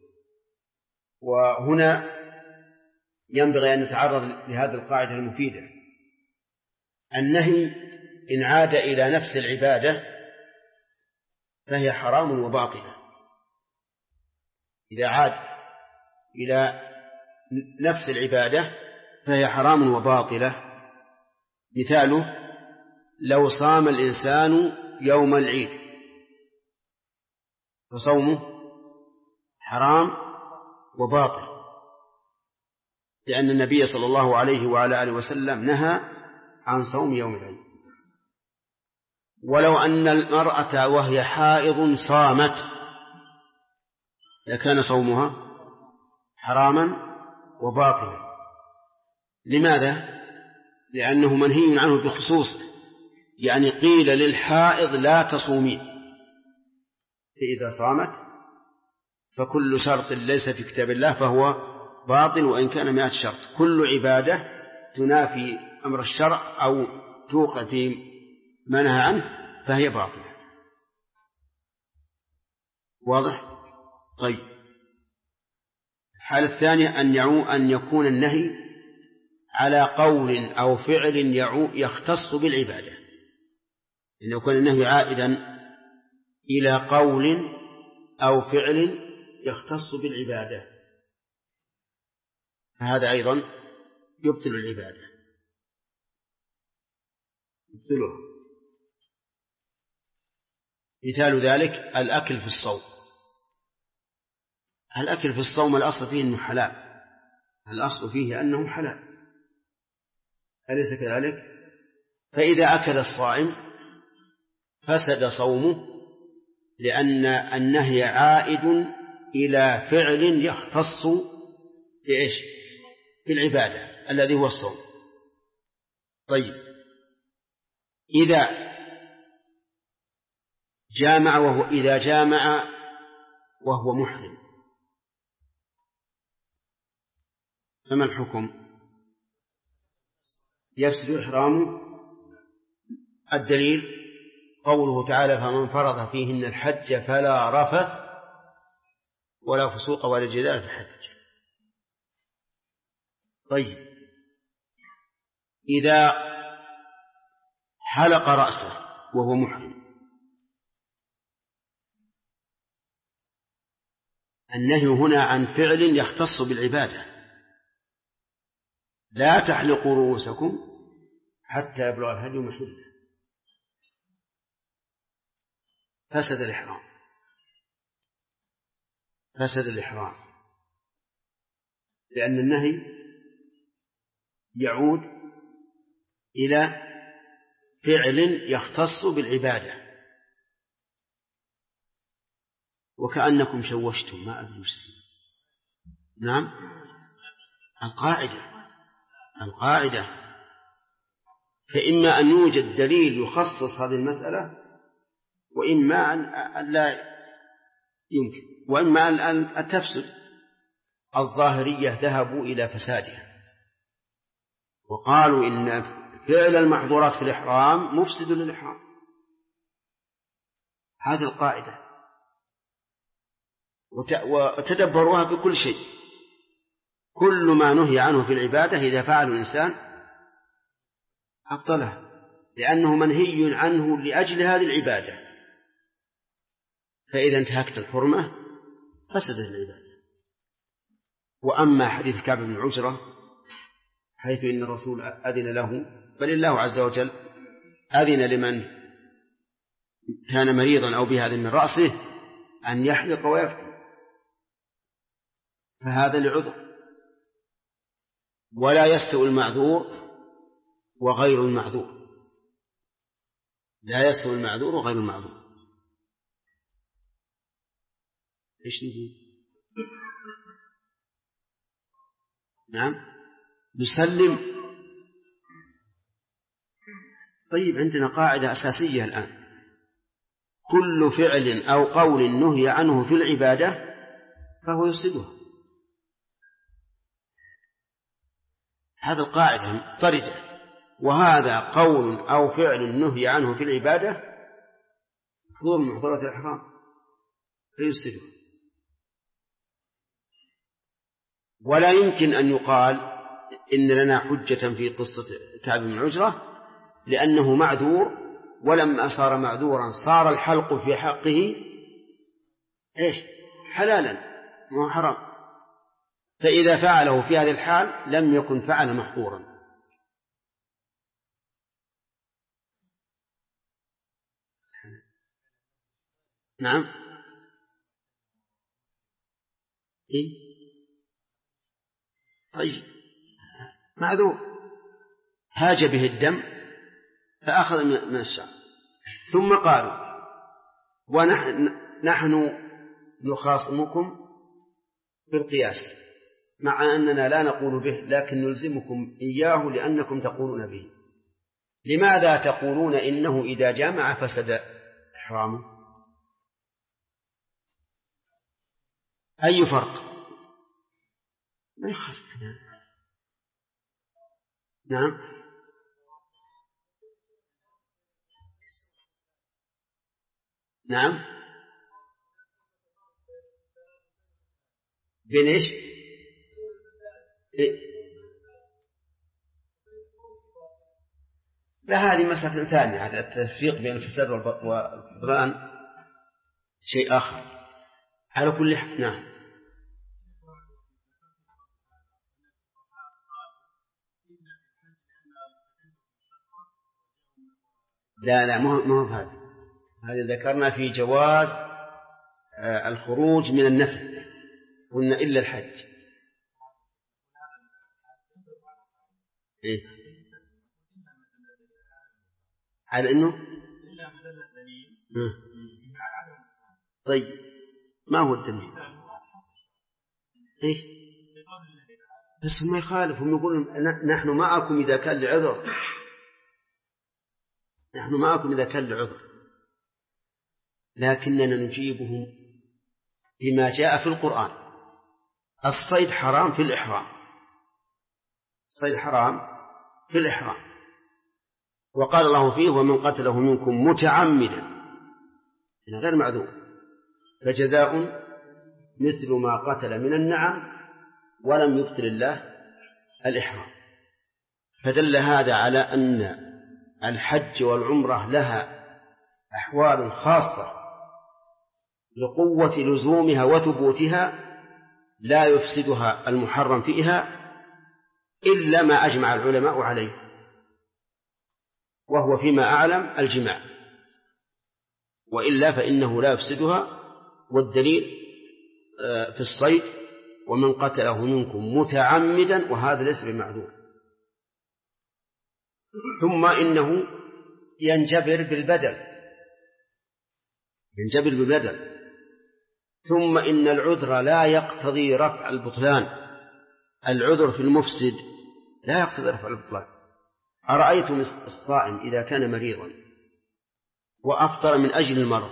وهنا ينبغي أن نتعرض لهذه القاعدة المفيدة: النهي إن عاد إلى نفس العبادة فهي حرام وباطلة. إذا عاد إلى نفس العبادة فهي حرام وباطلة. مثاله: لو صام الإنسان يوم العيد فصومه حرام وباطل، لأن النبي صلى الله عليه وعلى آله وسلم نهى عن صوم يوم العيد. ولو أن المرأة وهي حائض صامت لكان صومها حراما وباطلا. لماذا؟ لأنه منهي عنه بخصوصه، يعني قيل للحائض لا تصومين، فإذا صامت فكل شرط ليس في كتاب الله فهو باطل وإن كان 100 شرط. كل عبادة تنافي أمر الشرع أو توقع في ما نهى عنه فهي باطلة. واضح؟ طيب، الحالة الثانية أن يكون النهي على قول أو فعل يختص بالعبادة، أن يكون النهي عائدا إلى قول أو فعل يختص بالعبادة، فهذا أيضا يبطل العبادة، يبطلها. مثال ذلك الأكل في الصوم. الأكل في الصوم الأصل فيه أنه حلال، الأصل فيه أنه حلال، أليس كذلك؟ فإذا أكل الصائم فسد صومه، لأن النهي عائد إلى فعل يختص بإيش؟ بالعبادة الذي هو الصوم. طيب، إذا جامع وهو محرم فما الحكم؟ يفسد إحرامه. الدليل قوله تعالى: فمن فرض فيهن الحج فلا رفث ولا فسوق ولا جدال في الحج. طيب، إذا حلق رأسه وهو محرم، النهي هنا عن فعل يختص بالعبادة: لا تحلقوا رؤوسكم حتى يبلغ الهدي محله. فسد الإحرام، لأن النهي يعود إلى فعل يختص بالعبادة. وكأنكم شوشتم، ما أدري وش اسمه. نعم، القاعدة فإما أن يوجد دليل يخصص هذه المسألة، وإما أن لا يمكن، وإما أن تفسد. الظاهرية ذهبوا إلى فسادها وقالوا إن فعل المحظورات في الإحرام مفسد للإحرام. هذه القاعدة، وتدبروها بكل شيء. كل ما نهي عنه في العبادة إذا فعله الإنسان أبطله، لأنه منهي عنه لأجل هذه العبادة. فإذا انتهكت الحرمة فسدت العبادة. وأما حديث كعب بن عجرة حيث إن الرسول أذن له، بل الله عز وجل أذن لمن كان مريضا أو بهذا من رأسه أن يحلق ويفتي، فهذا لعذر. ولا يستوي المعذور وغير المعذور، لا يستوي المعذور وغير المعذور. إيش نقول؟ نعم، نسلم. طيب، عندنا قاعدة أساسية الآن: كل فعل أو قول نهي عنه في العبادة فهو يفسدها. هذا القاعدة مضطردة. وهذا قول أو فعل نهي عنه في العبادة هو من محظورات الإحرام فيفسدها. ولا يمكن أن يقال إن لنا حجة في قصة كعب بن عجرة لأنه معذور، ولما صار معذورا صار الحلق في حقه حلالا ما حرام، فإذا فعله في هذه الحال لم يكن فعل محظورا. نعم. طيب معذور هاج به الدم فأخذ من الشعر، ثم قالوا ونحن نخاصمكم بالقياس مع أننا لا نقول به لكن نلزمكم إياه لأنكم تقولون به. لماذا تقولون إنه إذا جامع فسد إحرامه؟ أي فرق؟ ما يخالف. نعم. نعم. بين إيش؟ لا، هذه مسألة ثانية. هذا التفريق بين الفساد والبطلان شيء آخر. على كل حال. نعم. لا ما هو هذا ذكرنا في جواز الخروج من النفل، قلنا إلا الحج. على إنه طيب ما هو الدليل؟ بس هم يخالفوا، يقولون نحن معكم إذا كان لعذر، نحن معكم إذا كان لعذر، لكننا نجيبهم بما جاء في القرآن. الصيد حرام في الإحرام، الصيد حرام في الإحرام، وقال الله فيه ومن قتله منكم متعمدا غير معذور فجزاء مثل ما قتل من النعم ولم يبطل الله الإحرام. فدل هذا على أن الحج والعمرة لها أحوال خاصة لقوة لزومها وثبوتها لا يفسدها المحرم فيها إلا ما أجمع العلماء عليه، وهو فيما أعلم الجماع، وإلا فإنه لا يفسدها. والدليل في الصيد ومن قتله منكم متعمدا، وهذا ليس بمعذور. ثم إنه ينجبر بالبدل، ثم إن العذر لا يقتضي رفع البطلان. العذر في المفسد لا يقتضي رفع البطلان. أرأيتم الصائم إذا كان مريضا وأفطر من أجل المرض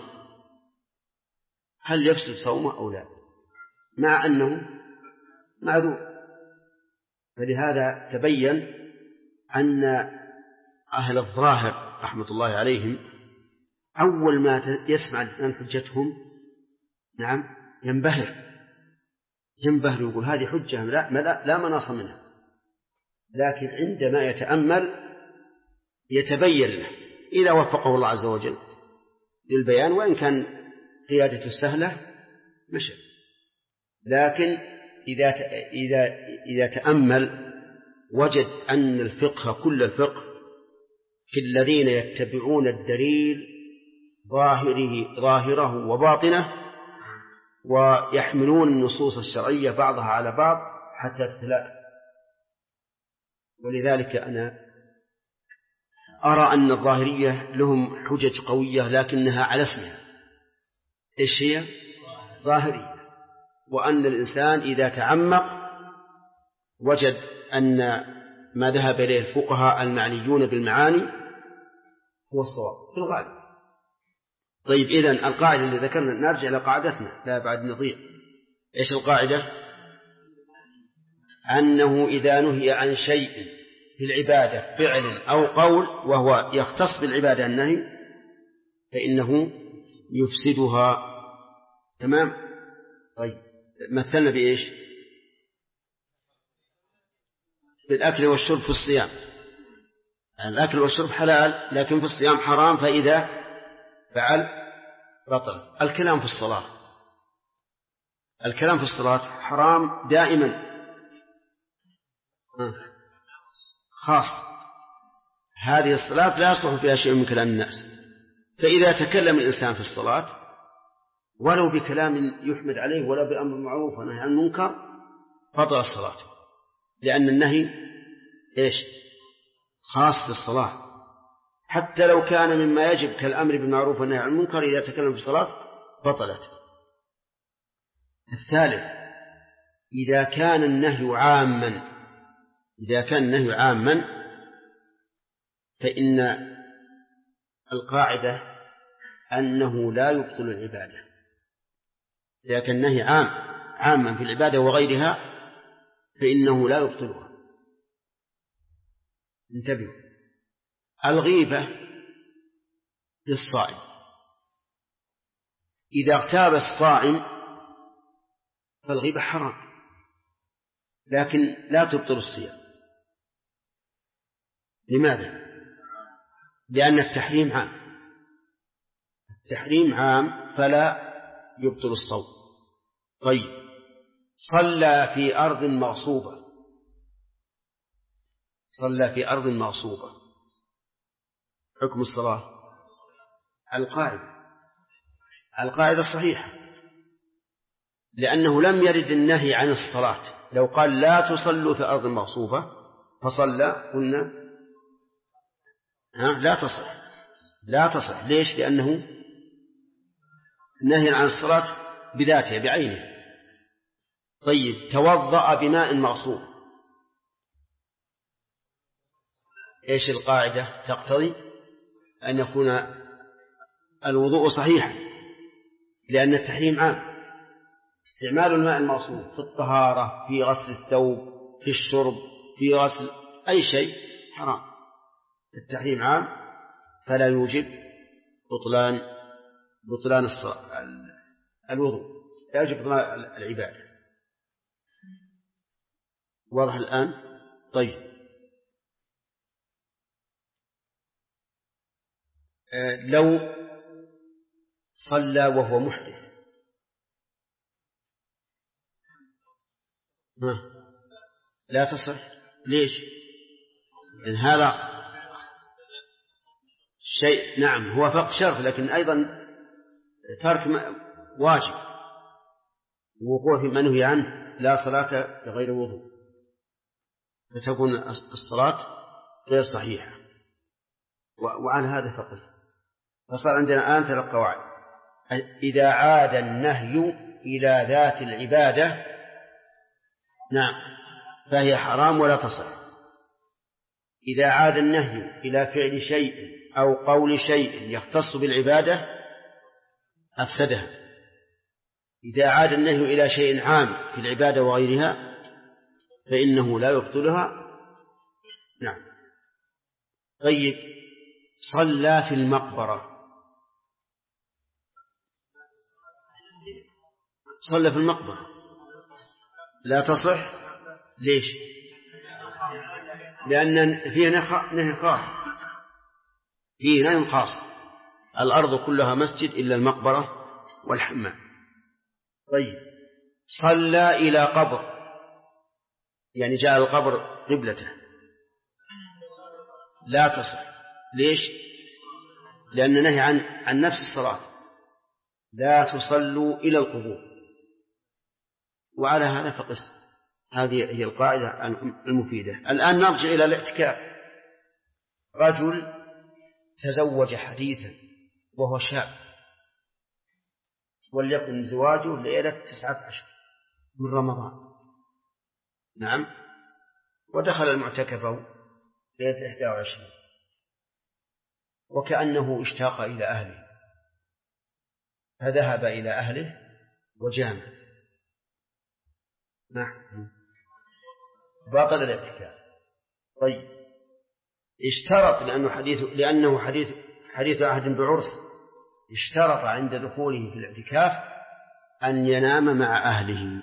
هل يفسد صومه أو لا، مع أنه معذور؟ فلهذا تبين أن أهل الظاهر رحمة الله عليهم أول ما يسمع الإنسان حجتهم نعم ينبهر يقول هذه حجة لا مناص منها، لكن عندما يتأمل يتبين له إذا وفقه الله عز وجل للبيان، وإن كان قيادته سهلة مشى. لكن إذا تأمل وجد أن الفقه كل الفقه في الذين يتبعون الدليل ظاهره وباطنه ويحملون النصوص الشرعية بعضها على بعض حتى تتلاقى. ولذلك أنا أرى أن الظاهرية لهم حجج قوية لكنها على اسمها، إيش هي؟ ظاهرية. وأن الإنسان إذا تعمق وجد أن ما ذهب إليه الفقهاء المعنيون بالمعاني هو الصواب في الغالب. طيب إذن القاعدة اللي ذكرنا نرجع إلى قاعدتنا لا بعد نضيع. إيش القاعدة؟ أنه إذا نهي عن شيء في العبادة فعل أو قول وهو يختص بالعبادة النهي فإنه يفسدها. تمام. طيب مثلنا بإيش؟ بالأكل والشرب في الصيام. الأكل والشرب حلال لكن في الصيام حرام، فإذا فعل بطل. الكلام في الصلاة، الكلام في الصلاة حرام دائما خاص. هذه الصلاة لا يصلح فيها شيء من كلام الناس، فإذا تكلم الإنسان في الصلاة ولو بكلام يحمد عليه ولا بأمر معروف ونهي عن المنكر بطل الصلاة، لأن النهي إيش؟ خاص في الصلاة. حتى لو كان مما يجب كالأمر بالمعروف والنهي عن المنكر إذا تكلم في الصلاة بطلت. الثالث إذا كان النهي عاما فإن القاعدة أنه لا يبطل العبادة. إذا كان النهي عاما في العبادة وغيرها فإنه لا يبطلها. انتبهوا، الغيبة للصائم، إذا اغتاب الصائم فالغيبة حرام لكن لا تبطل الصيام. لماذا؟ لأن التحريم عام فلا يبطل الصوم. طيب صلى في أرض مغصوبة، حكم الصلاة القاعدة الصحيحة، لأنه لم يرد النهي عن الصلاة. لو قال لا تصلوا في أرض مغصوبة فصلى قلنا لا تصح. ليش؟ لأنه نهي عن الصلاة بذاتها بعينه. طيب توضأ بماء مغصوب، إيش القاعدة؟ تقتضي أن يكون الوضوء صحيحا، لأن التحريم عام. استعمال الماء المغصوب في الطهارة، في غسل الثوب، في الشرب، في غسل أي شيء حرام. التحريم عام فلا يوجب بطلان الوضوء، لا يوجب بطلان العبادة. واضح الآن؟ طيب لو صلى وهو محدث لا تصح. ليش؟ لأن هذا شيء نعم هو فقط شرط، لكن أيضا ترك واجب، وقوع في منهي عنه. لا صلاة بغير وضوء، فتكون الصلاة غير صحيحة. وعلى هذا فقس. فصار عندنا الآن 3 قواعد. إذا عاد النهي إلى ذات العبادة نعم فهي حرام ولا تصح. إذا عاد النهي إلى فعل شيء أو قول شيء يختص بالعبادة أفسدها. إذا عاد النهي إلى شيء عام في العبادة وغيرها فإنه لا يبطلها. نعم. طيب صلى في المقبرة، لا تصح. ليش؟ لأن فيه نهي خاص، الأرض كلها مسجد إلا المقبرة والحمام. طيب صلى إلى قبر، يعني جاء القبر قبلته، لا تصح. ليش؟ لأن نهي عن نفس الصلاة، لا تصلوا إلى القبور. وعلى هذا فقس. هذه هي القاعدة المفيدة. الآن نرجع إلى الاعتكاف. رجل تزوج حديثا وهو شاب، وليكن زواجه ليلة 19 من رمضان، نعم، ودخل المعتكفه ليلة 21 وكأنه اشتاق إلى أهله فذهب إلى أهله وجامع، نعم، باطل الاعتكاف. طيب، اشترط لأنه حديث عهد بعرس، اشترط عند دخوله في الاعتكاف أن ينام مع أهله،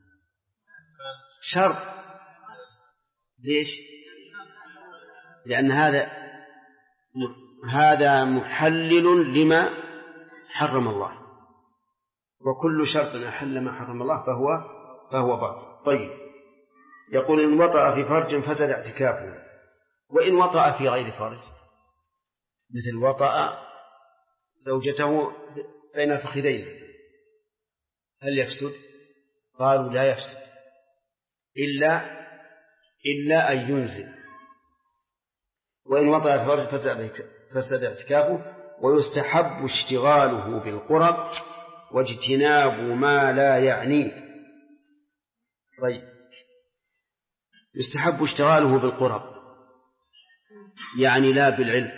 شرط. ليش؟ لأن هذا محلل لما حرم الله، وكل شرط أحل ما حرم الله فهو باطل. طيب، يقول إن وطأ في فرج فسد اعتكافه، وإن وطأ في غير فرج، مثل وطأ زوجته بين الفخذين، هل يفسد؟ قالوا لا يفسد إلا أن ينزل. وإن وطأ في فرج فسد اعتكافه، ويستحب اشتغاله بالقرب واجتناب ما لا يعنيه. طيب، يستحب اشتغاله بالقرب، يعني لا بالعلم،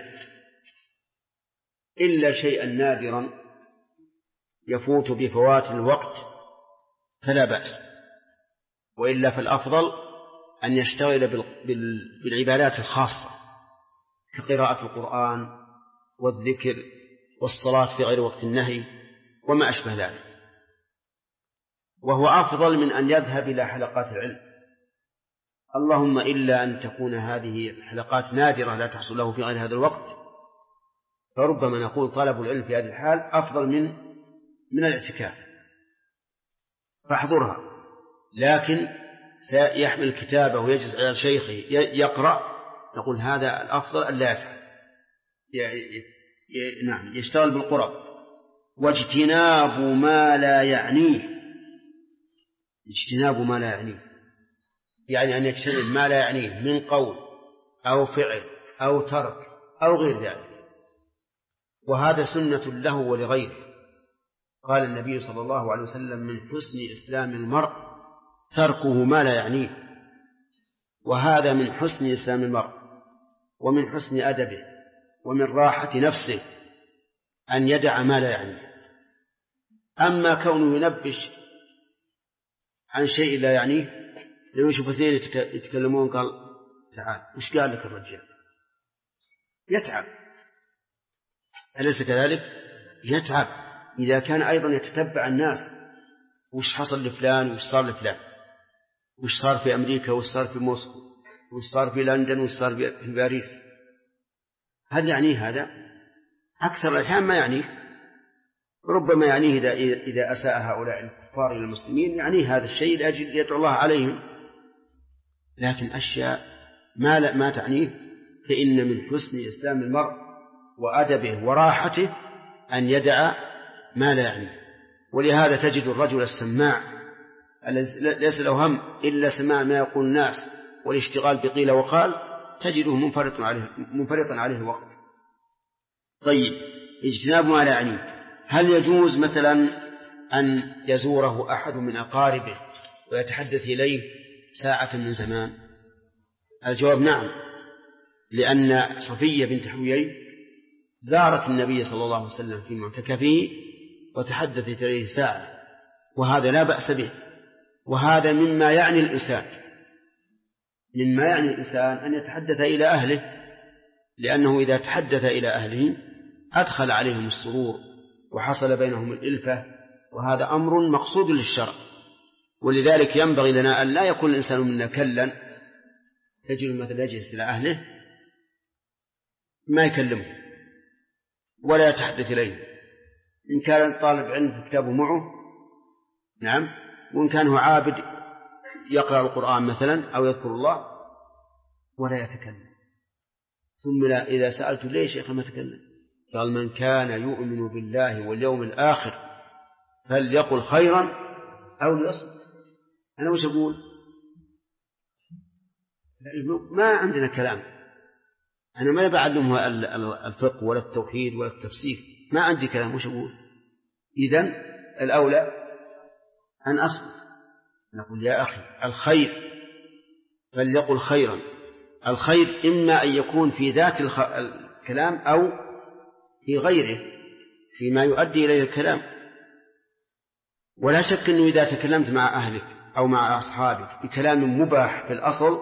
إلا شيئا نادرا يفوت بفوات الوقت فلا بأس، وإلا فالأفضل أن يشتغل بالعبادات الخاصة كقراءة القرآن والذكر والصلاة في غير وقت النهي وما أشبه ذلك، وهو أفضل من أن يذهب إلى حلقات العلم، اللهم إلا أن تكون هذه حلقات نادرة لا تحصل له في غير هذا الوقت، فربما نقول طلب العلم في هذه الحال أفضل من الاعتكاف، فاحضرها. لكن سيحمل كتابه ويجلس على شيخه يقرأ، نقول هذا الأفضل أن لا يفعل، نعم، يشتغل بالقرب. واجتناب ما لا يعنيه، اجتناب ما لا يعنيه يعني أن يجتنب ما لا يعنيه من قول أو فعل أو ترك أو غير ذلك، وهذا سنة له ولغيره. قال النبي صلى الله عليه وسلم: من حسن إسلام المرء تركه ما لا يعنيه. وهذا من حسن إسلام المرء ومن حسن أدبه ومن راحة نفسه أن يدع ما لا يعنيه. أما كونه ينبش عن شيء لا يعنيه، لو يشوف اثنين يتكلمون قال: تعال، وش قال لك الرجال؟ يتعب، أليس كذلك؟ يتعب إذا كان أيضا يتتبع الناس، وش حصل لفلان وش صار لفلان، وش صار في أمريكا وش صار في موسكو وش صار في لندن وش صار في باريس. هل يعنيه هذا؟ أكثر الأحيان ما يعنيه، ربما يعنيه إذا أساء هؤلاء الكفار إلى المسلمين، يعنيه هذا الشيء لأجل يدعو الله عليهم. لكن أشياء ما تعنيه، فإن من حسن إسلام المرء وأدبه وراحته أن يدع ما لا يعنيه. ولهذا تجد الرجل السماع الذي ليس له هم إلا سماع ما يقول الناس والاشتغال بقيل وقال، تجده منفرطا عليه الوقت. طيب، اجتناب ما لا يعنيه. هل يجوز مثلا أن يزوره أحد من أقاربه ويتحدث إليه ساعة من زمان؟ الجواب نعم، لأن صفية بنت حيي زارت النبي صلى الله عليه وسلم في معتكفه وتحدثت إليه ساعة، وهذا لا بأس به، وهذا مما يعني الإنسان أن يتحدث إلى أهله، لأنه إذا تحدث إلى أهله أدخل عليهم السرور وحصل بينهم الإلفة، وهذا أمر مقصود للشرع. ولذلك ينبغي لنا أن لا يكون الإنسان منا كلا، تجد مثلا يجلس إلى أهله ما يكلمه ولا يتحدث إليه، إن كان طالب علم كتابه معه، نعم، وإن كان هو عابد يقرأ القرآن مثلا أو يذكر الله ولا يتكلم. ثم إذا سألت ليش يا أخي ما تكلم؟ قال: من كان يؤمن بالله واليوم الآخر فليقل خيرا أو ليصمت. أنا وش أقول؟ ما عندنا كلام، أنا ما بعلمه الفقه ولا التوحيد ولا التفسير، ما عندي كلام، وش أقول؟ إذن الأولى أن أصمت. نقول: يا أخي، الخير فليقل خيرا. الخير إما أن يكون في ذات الكلام أو في غيره، فيما يؤدي إليه الكلام. ولا شك أنه إذا تكلمت مع أهلك أو مع أصحابك بكلام مباح في الأصل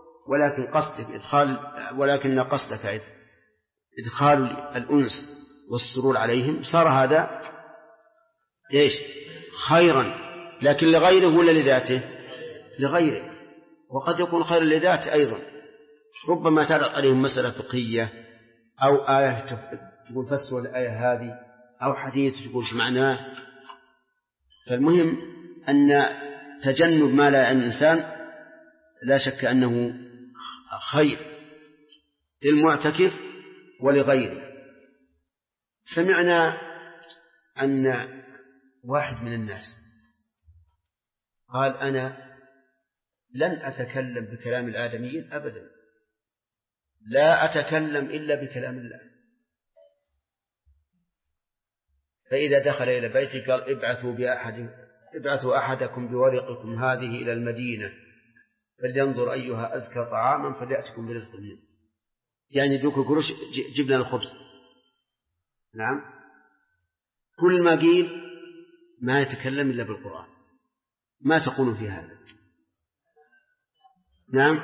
ولكن قصدك إدخال الأنس والسرور عليهم، صار هذا إيش؟ خيرا، لكن لغيره ولا لذاته؟ لغيره، وقد يكون خيرا لذاته أيضا. ربما تعرض عليهم مسألة فقهية أو آية تقول فسروا الآية هذه، أو حديث تقول ايش معناه. فالمهم أن تجنب ما لا يعنى الإنسان لا شك أنه خير للمعتكف ولغيره. سمعنا أن واحد من الناس قال أنا لن أتكلم بكلام الآدميين أبدا، لا أتكلم إلا بكلام الله. فإذا دخل إلى بيتي قال ابعثوا أحدكم بورقكم هذه إلى المدينة فلينظر أيها أزكى طعاما فليأتكم برزق منه، يعني دوك قروش جبنا الخبز. نعم، كل ما قيل ما يتكلم إلا بالقرآن. ما تقولون في هذا؟ نعم،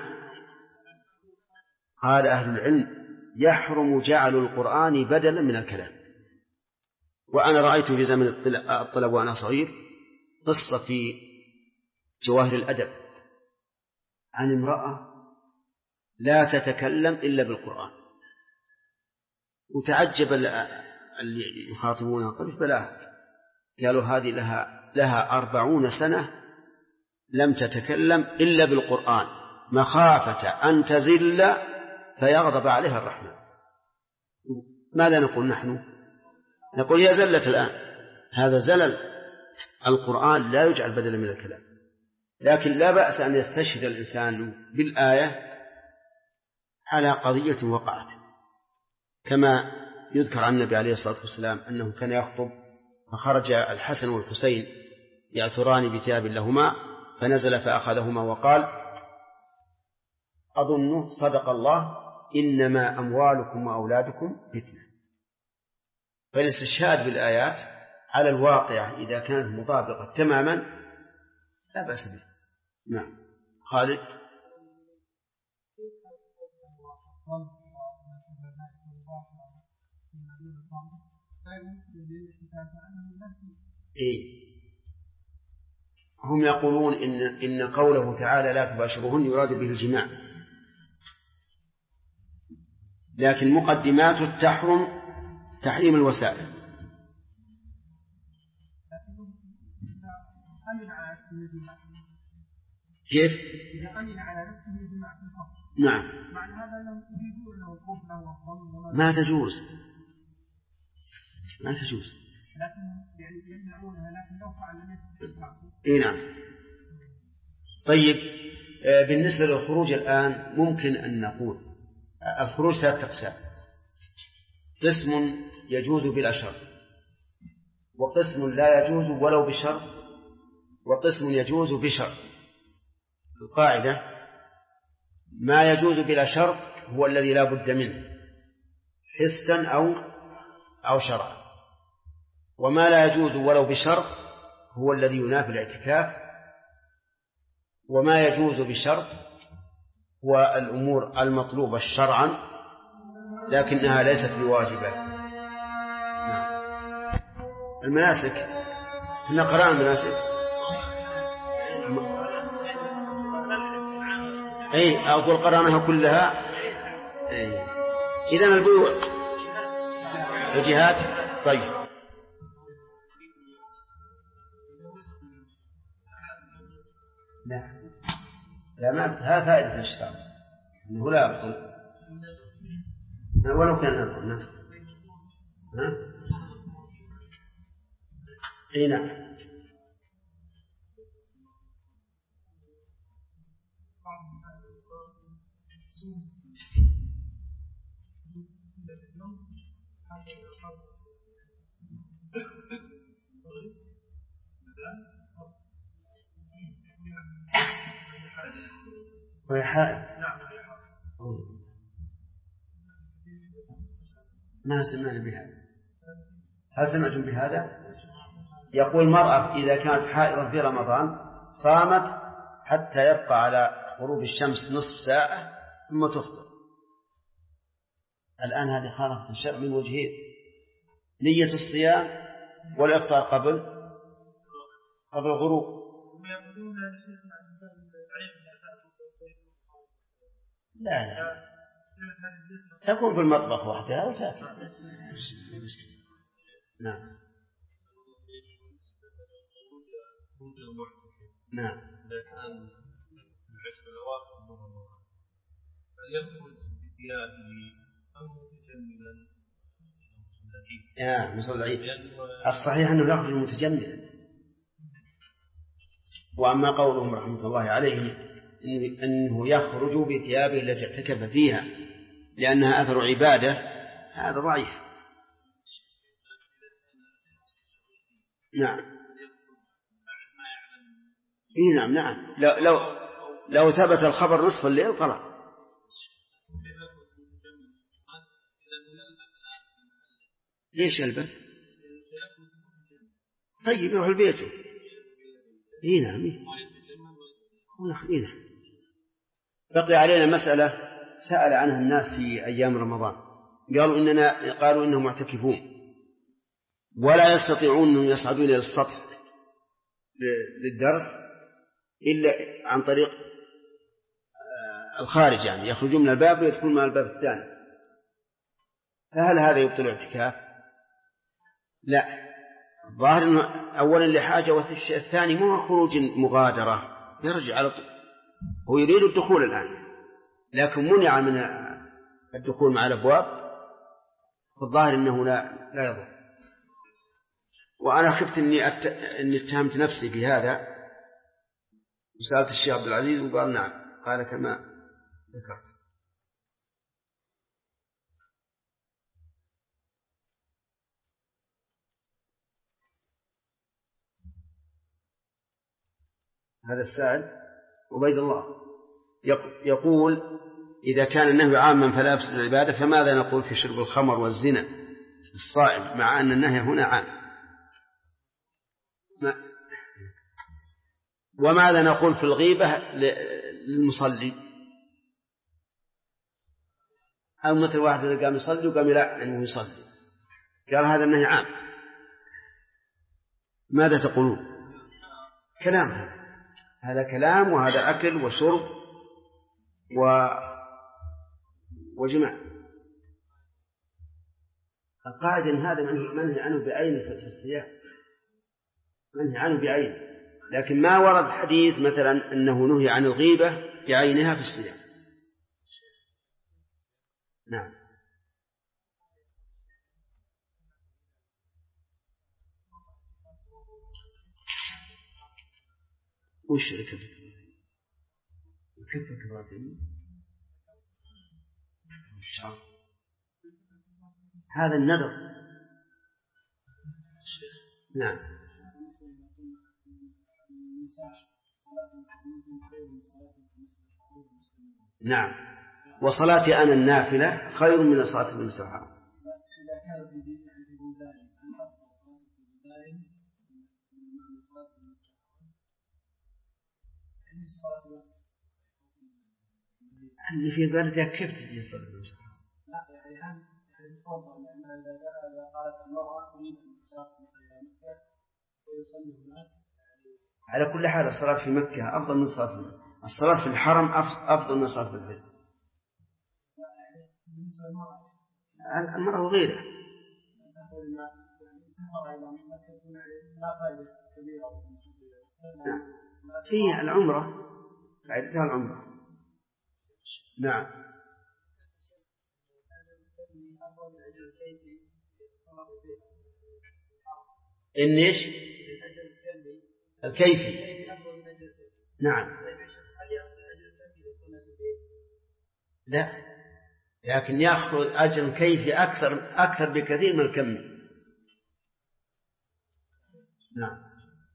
قال أهل العلم يحرم جعل القرآن بدلا من الكلام. وأنا رأيت في زمن الطلب وأنا صغير قصة في جواهر الأدب عن امرأة لا تتكلم إلا بالقرآن، وتعجب اللي يخاطبونها، قالوا بلاها، قالوا هذه لها 40 سنة لم تتكلم إلا بالقرآن مخافة أن تزل فيغضب عليها الرحمن. ماذا نقول نحن؟ نقول هي زلت الآن، هذا زلل. القرآن لا يجعل بدلا من الكلام، لكن لا بأس أن يستشهد الإنسان بالآية على قضية وقعت، كما يذكر عن النبي عليه الصلاة والسلام أنه كان يخطب فخرج الحسن والحسين يعثران بثياب لهما فنزل فأخذهما وقال أظن صدق الله إنما أموالكم وأولادكم فتنة. فالاستشهاد بالآيات على الواقع إذا كانت مطابقة تماما لا بأس به. نعم. خالد. إيه؟ هم يقولون إن قوله تعالى لا تباشرهن يراد به الجماع، لكن مقدمات تحريم الوسائل. كيف؟ نعم، ما تجوز. إيه نعم. طيب، بالنسبة للخروج الآن ممكن أن نقول الخروج 3 أقسام: قسم يجوز بلا شرط، وقسم لا يجوز ولو بشرط، وقسم يجوز بشرط. القاعدة ما يجوز بلا شرط هو الذي لا بد منه حسا أو شرعا، وما لا يجوز ولو بشرط هو الذي ينافي الاعتكاف، وما يجوز بشرط هو الأمور المطلوبة شرعا لكنها ليست بواجبة. المناسك احنا قرأنا المناسك. أي أقول قرأناها كلها. إذن البيوع الجهاد. طيب، لا ما هذا فائدة الاشتراك أنه لا يبطل ولو كان أبطل. أي نعم. وهي حائل. ما سمعنا بهذا. هل سمعتم بهذا؟ يقول المرأة إذا كانت حائضا في رمضان صامت حتى يبقى على غروب الشمس نصف ساعة ثم تفطر. الآن هذه خالفت الشرع من وجهين: نية الصيام والإفطار قبل الغروب. لا تكون في المطبخ وحدها وتأكل. نعم نعم.
إذا كان العشر الأواخر من رمضان فليخرج بثيابه أو متجملا
مصلى العيد. الصحيح أنه يخرج متجملا. وأما قولهم رحمة الله عليه أنه يخرج بثيابه التي اعتكف فيها لأنها أثر عبادة، هذا ضعيف. نعم نعم. لو ثبت الخبر نصف الليل طلع. ليش يلبث؟ طيب يروح لبيته. نعم. بقي علينا مسألة سأل عنها الناس في أيام رمضان. قالوا إنهم معتكفون ولا يستطيعون أن يصعدون إلى السطح للدرس إلا عن طريق الخارج، يعني يخرجون من الباب ويدخلون من الباب الثاني. فهل هذا يبطل الاعتكاف؟ لا. الظاهر أنه أولا لحاجة، والثاني مو خروج مغادرة، يرجع على طول. هو يريد الدخول الآن لكن منع من الدخول مع الأبواب، فالظاهر أنه لا يضر. وأنا خفت أني اتهمت نفسي في هذا وسألت الشيخ عبد العزيز وقال نعم، قال كما ذكرت. هذا السائل عبيد الله يقول: إذا كان النهي عاما فلا يفسد العبادة، فماذا نقول في شرب الخمر والزنا الصائم مع أن النهي هنا عام؟ وماذا نقول في الغيبة للمصلي؟ أو مثل واحد إذا قام يصلي وقام يلعن أنه يصلي، قال هذا النهي عام، ماذا تقولون؟ كلام، هذا كلام، وهذا أكل وشرب وجماع. القاعدة أن هذا منهي عنه بعينه في الصيام، منهي عنه بعينه، لكن ما ورد حديث مثلا أنه نهي عن الغيبة بعينها في الصيام. نعم. وش الكفة كبراتين؟ هذا النذر. نعم. نعم. وصلاتي أنا النافلة خير من صلاة المستحاضة. اللي في بلدك كيف تجي يصلي بالمستحاضة؟ لا يعني تفضل، لأن إذا قالت المرأة تريد أن تسافر إلى مكة ويصلي هناك. على كل حال الصلاة في مكة أفضل من صلاة في مكة. الصلاة في الحرم أفضل من صلاة في البيت. المرأة وغيرها. فيها العمرة، فائدتها العمرة. نعم. إيش؟ الكيفي. نعم. لا، لكن يأخذ أجر الكيفي أكثر بكثير من الكمي. نعم.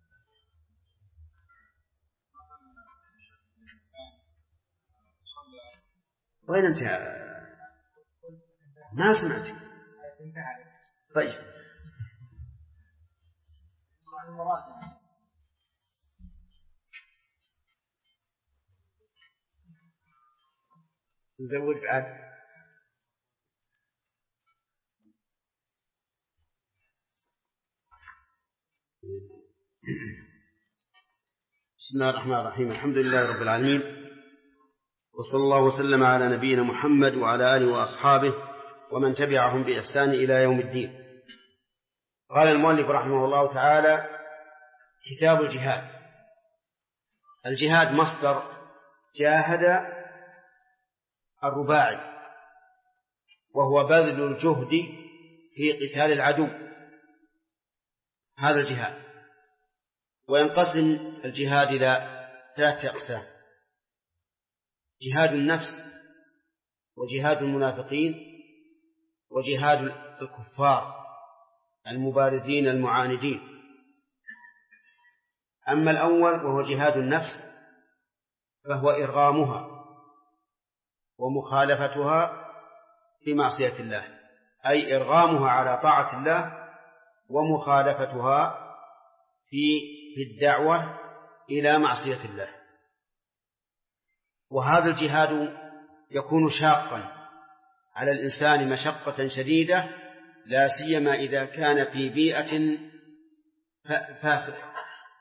وين أنت؟ ما سمعت. طيب نزود بعد. بسم الله الرحمن الرحيم. الحمد لله رب العالمين، وصلى الله وسلم على نبينا محمد وعلى آله وأصحابه ومن تبعهم بإحسان إلى يوم الدين. قال المؤلف رحمه الله تعالى: كتاب الجهاد. الجهاد مصدر جاهد الرباعي، وهو بذل الجهد في قتال العدو، هذا الجهاد. وينقسم الجهاد إلى 3 أقسام: جهاد النفس، وجهاد المنافقين، وجهاد الكفار المبارزين المعاندين. أما الأول وهو جهاد النفس فهو إرغامها ومخالفتها في معصية الله، أي إرغامها على طاعة الله ومخالفتها في الدعوة إلى معصية الله. وهذا الجهاد يكون شاقا على الإنسان مشقة شديدة، لا سيما إذا كان في بيئة فاسدة،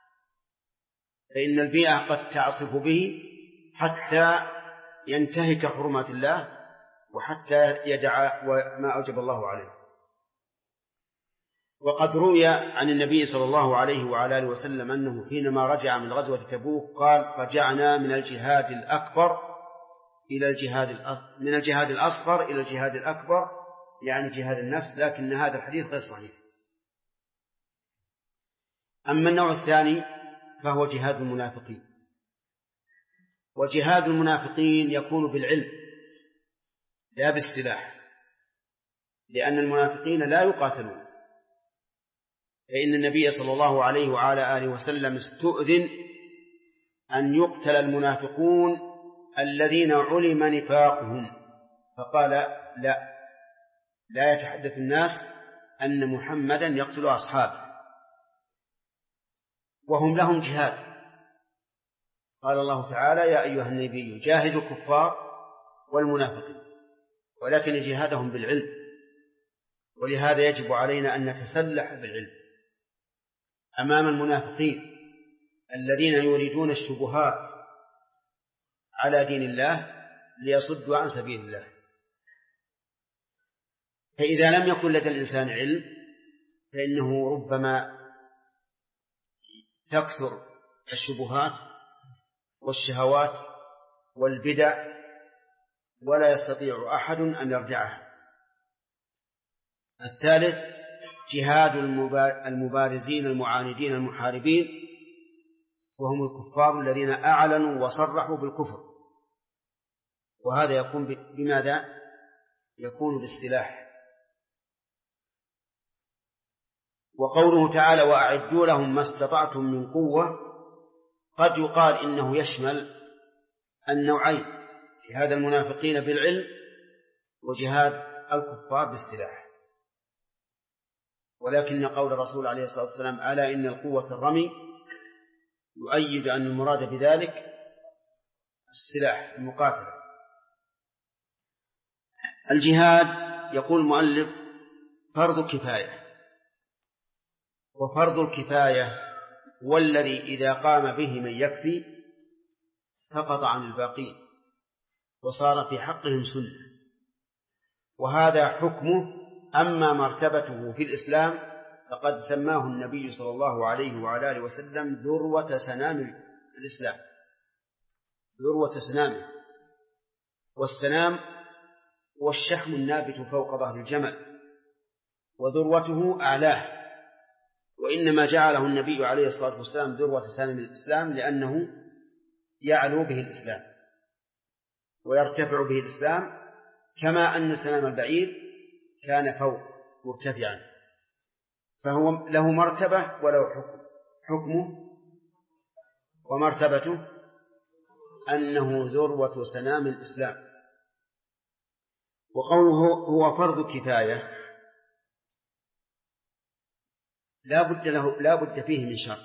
فإن البيئة قد تعصف به حتى ينتهك حرمات الله وحتى يدع ما أوجب الله عليه. وقد روي عن النبي صلى الله عليه وعلى آله وسلم أنه حينما رجع من غزوة تبوك قال: رجعنا من الجهاد الأكبر إلى من الجهاد الأصغر إلى الجهاد الأكبر، يعني جهاد النفس. لكن هذا الحديث غير صحيح. أما النوع الثاني فهو جهاد المنافقين. وجهاد المنافقين يكون بالعلم لا بالسلاح، لأن المنافقين لا يقاتلون، فإن النبي صلى الله عليه وعلى آله وسلم استؤذن أن يقتل المنافقون الذين علم نفاقهم، فقال: لا يتحدث الناس أن محمدا يقتل أصحابه، وهم لهم جهاد. قال الله تعالى: يا أيها النبي جاهد الكفار والمنافقين، ولكن جهادهم بالعلم. ولهذا يجب علينا أن نتسلح بالعلم أمام المنافقين الذين يريدون الشبهات على دين الله ليصدوا عن سبيل الله. فإذا لم يكن لدى الإنسان علم فإنه ربما تكثر الشبهات والشهوات والبدع ولا يستطيع أحد أن يردعها. الثالث جهاد المبارزين المعاندين المحاربين، وهم الكفار الذين أعلنوا وصرحوا بالكفر، وهذا يكون بماذا؟ يكون بالسلاح. وقوله تعالى: وأعدوا لهم ما استطعتم من قوة، قد يقال إنه يشمل النوعين: جهاد المنافقين بالعلم وجهاد الكفار بالسلاح. ولكن قول الرسول عليه الصلاة والسلام: ألا إن القوة الرمي، يؤيد أن المراد بذلك السلاح المقاتلة. الجهاد يقول المؤلف فرض كفاية، وفرض الكفاية هو الذي إذا قام به من يكفي سقط عن الباقين وصار في حقهم سنة، وهذا حكمه. أما مرتبته في الإسلام فقد سماه النبي صلى الله عليه وعلى آله وسلم ذروة سنام الإسلام، ذروة سنامه. والسنام هو الشحم النابت فوق ظهر الجمل، وذروته أعلاه. وإنما جعله النبي عليه الصلاة والسلام ذروة سنام الإسلام لأنه يعلو به الإسلام ويرتفع به الإسلام، كما أن سنام البعير كان فوق مرتفعا، فهو له مرتبة وله حكمه ومرتبته أنه ذروة سنام الإسلام. وقوله هو فرض كفاية، لا بد فيه من شرط،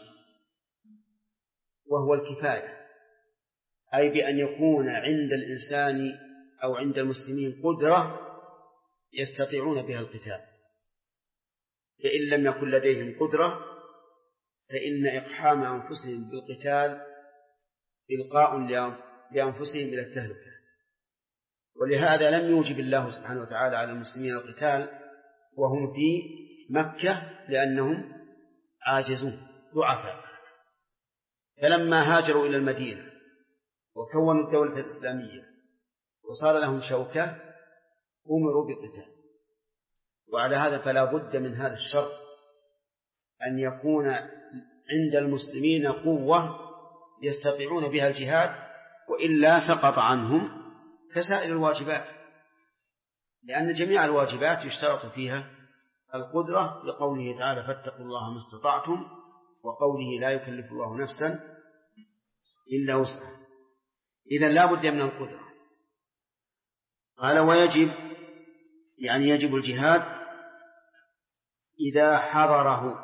وهو الكفاية، أي بأن يكون عند الإنسان أو عند المسلمين قدرة يستطيعون بها القتال. فإن لم يكن لديهم قدرة فإن إقحام أنفسهم بالقتال إلقاء لأنفسهم إلى التهلكة. ولهذا لم يوجب الله سبحانه وتعالى على المسلمين القتال وهم في مكة، لأنهم عاجزون ضعفاء. فلما هاجروا إلى المدينة وكونوا الدولة الإسلامية وصار لهم شوكة أمروا بالقتال. وعلى هذا فلا بد من هذا الشرط، أن يكون عند المسلمين قوة يستطيعون بها الجهاد، وإلا سقط عنهم كسائر الواجبات، لأن جميع الواجبات يشترط فيها القدرة، لقوله تعالى فاتقوا الله ما استطعتم، وقوله لا يكلف الله نفسا إلا وسعها. إذن لا بد من القدرة. قال ويجب، يعني يجب الجهاد إذا حضره،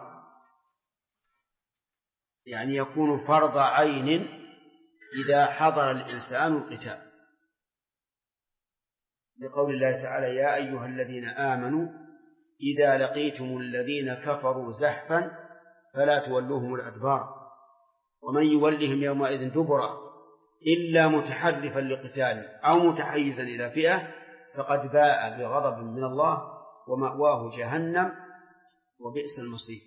يعني يكون فرض عين إذا حضر الإنسان القتال، لقول الله تعالى يا أيها الذين آمنوا إذا لقيتم الذين كفروا زحفا فلا تولوهم الأدبار ومن يولهم يومئذ دبرا إلا متحرفا لقتال أو متحيزا إلى فئة فقد باء بغضب من الله ومأواه جهنم وبئس المصير.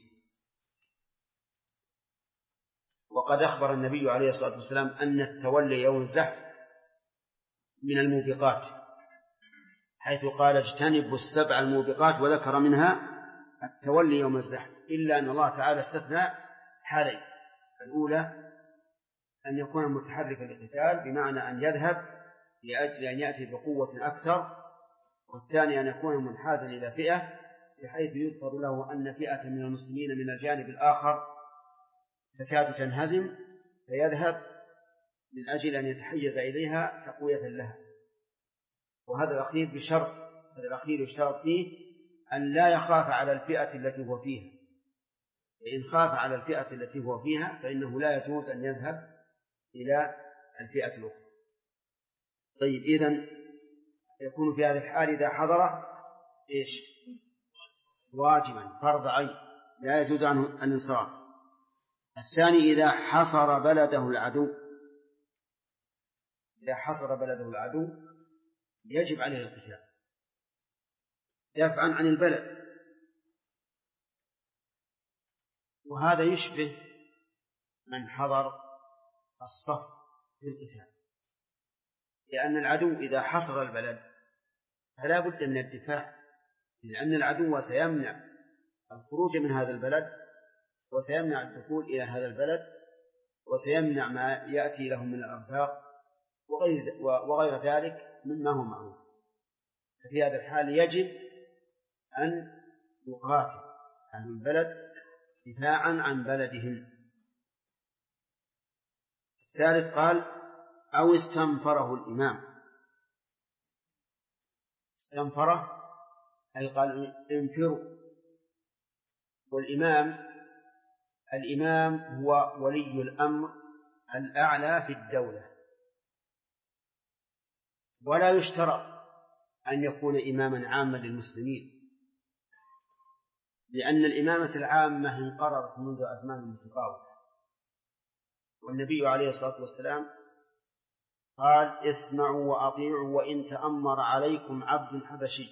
وقد أخبر النبي عليه الصلاة والسلام أن التولي يوم الزحف من الموبقات، حيث قال اجتنبوا السبع الموبقات وذكر منها التولي يوم الزحف، إلا أن الله تعالى استثنى حالين: الأولى أن يكون متحركا للقتال بمعنى أن يذهب لأجل أن يأتي بقوة أكثر، والثاني أن يكون منحازا إلى فئة بحيث يذكر له أن فئة من المسلمين من الجانب الآخر تكاد تنهزم فيذهب من أجل أن يتحيز إليها تقوية لها. وهذا الأخير بشرط، هذا الأخير يشترط فيه أن لا يخاف على الفئة التي هو فيها، فإن خاف على الفئة التي هو فيها فإنه لا يجوز أن يذهب إلى الفئة الأخرى. طيب، إذن يكون في هذه الحال إذا حضر إيش؟ واجبا فرض عين لا يجوز عنه الانصراف. الثاني إذا حصر بلده العدو، إذا حصر بلده العدو يجب عليه القتال دفعا عن البلد، وهذا يشبه من حضر الصف في القتال، لأن العدو إذا حصر البلد فلا بد من الدفاع، لأن العدو سيمنع الخروج من هذا البلد وسيمنع الدخول إلى هذا البلد وسيمنع ما يأتي لهم من الأرزاق وغير ذلك مما هو معروف. ففي هذا الحال يجب أن يقاتل أهل البلد دفاعا عن بلدهم. الثالث قال أو استنفره الإمام. استنفره أي قال انفروا. والإمام هو ولي الأمر الأعلى في الدولة، ولا يشترط أن يكون إماما عاما للمسلمين، لأن الإمامة العامة انقرضت منذ أزمان متطاولة. والنبي عليه الصلاة والسلام قال اسمعوا وأطيعوا وإن تأمر عليكم عبد حبشي.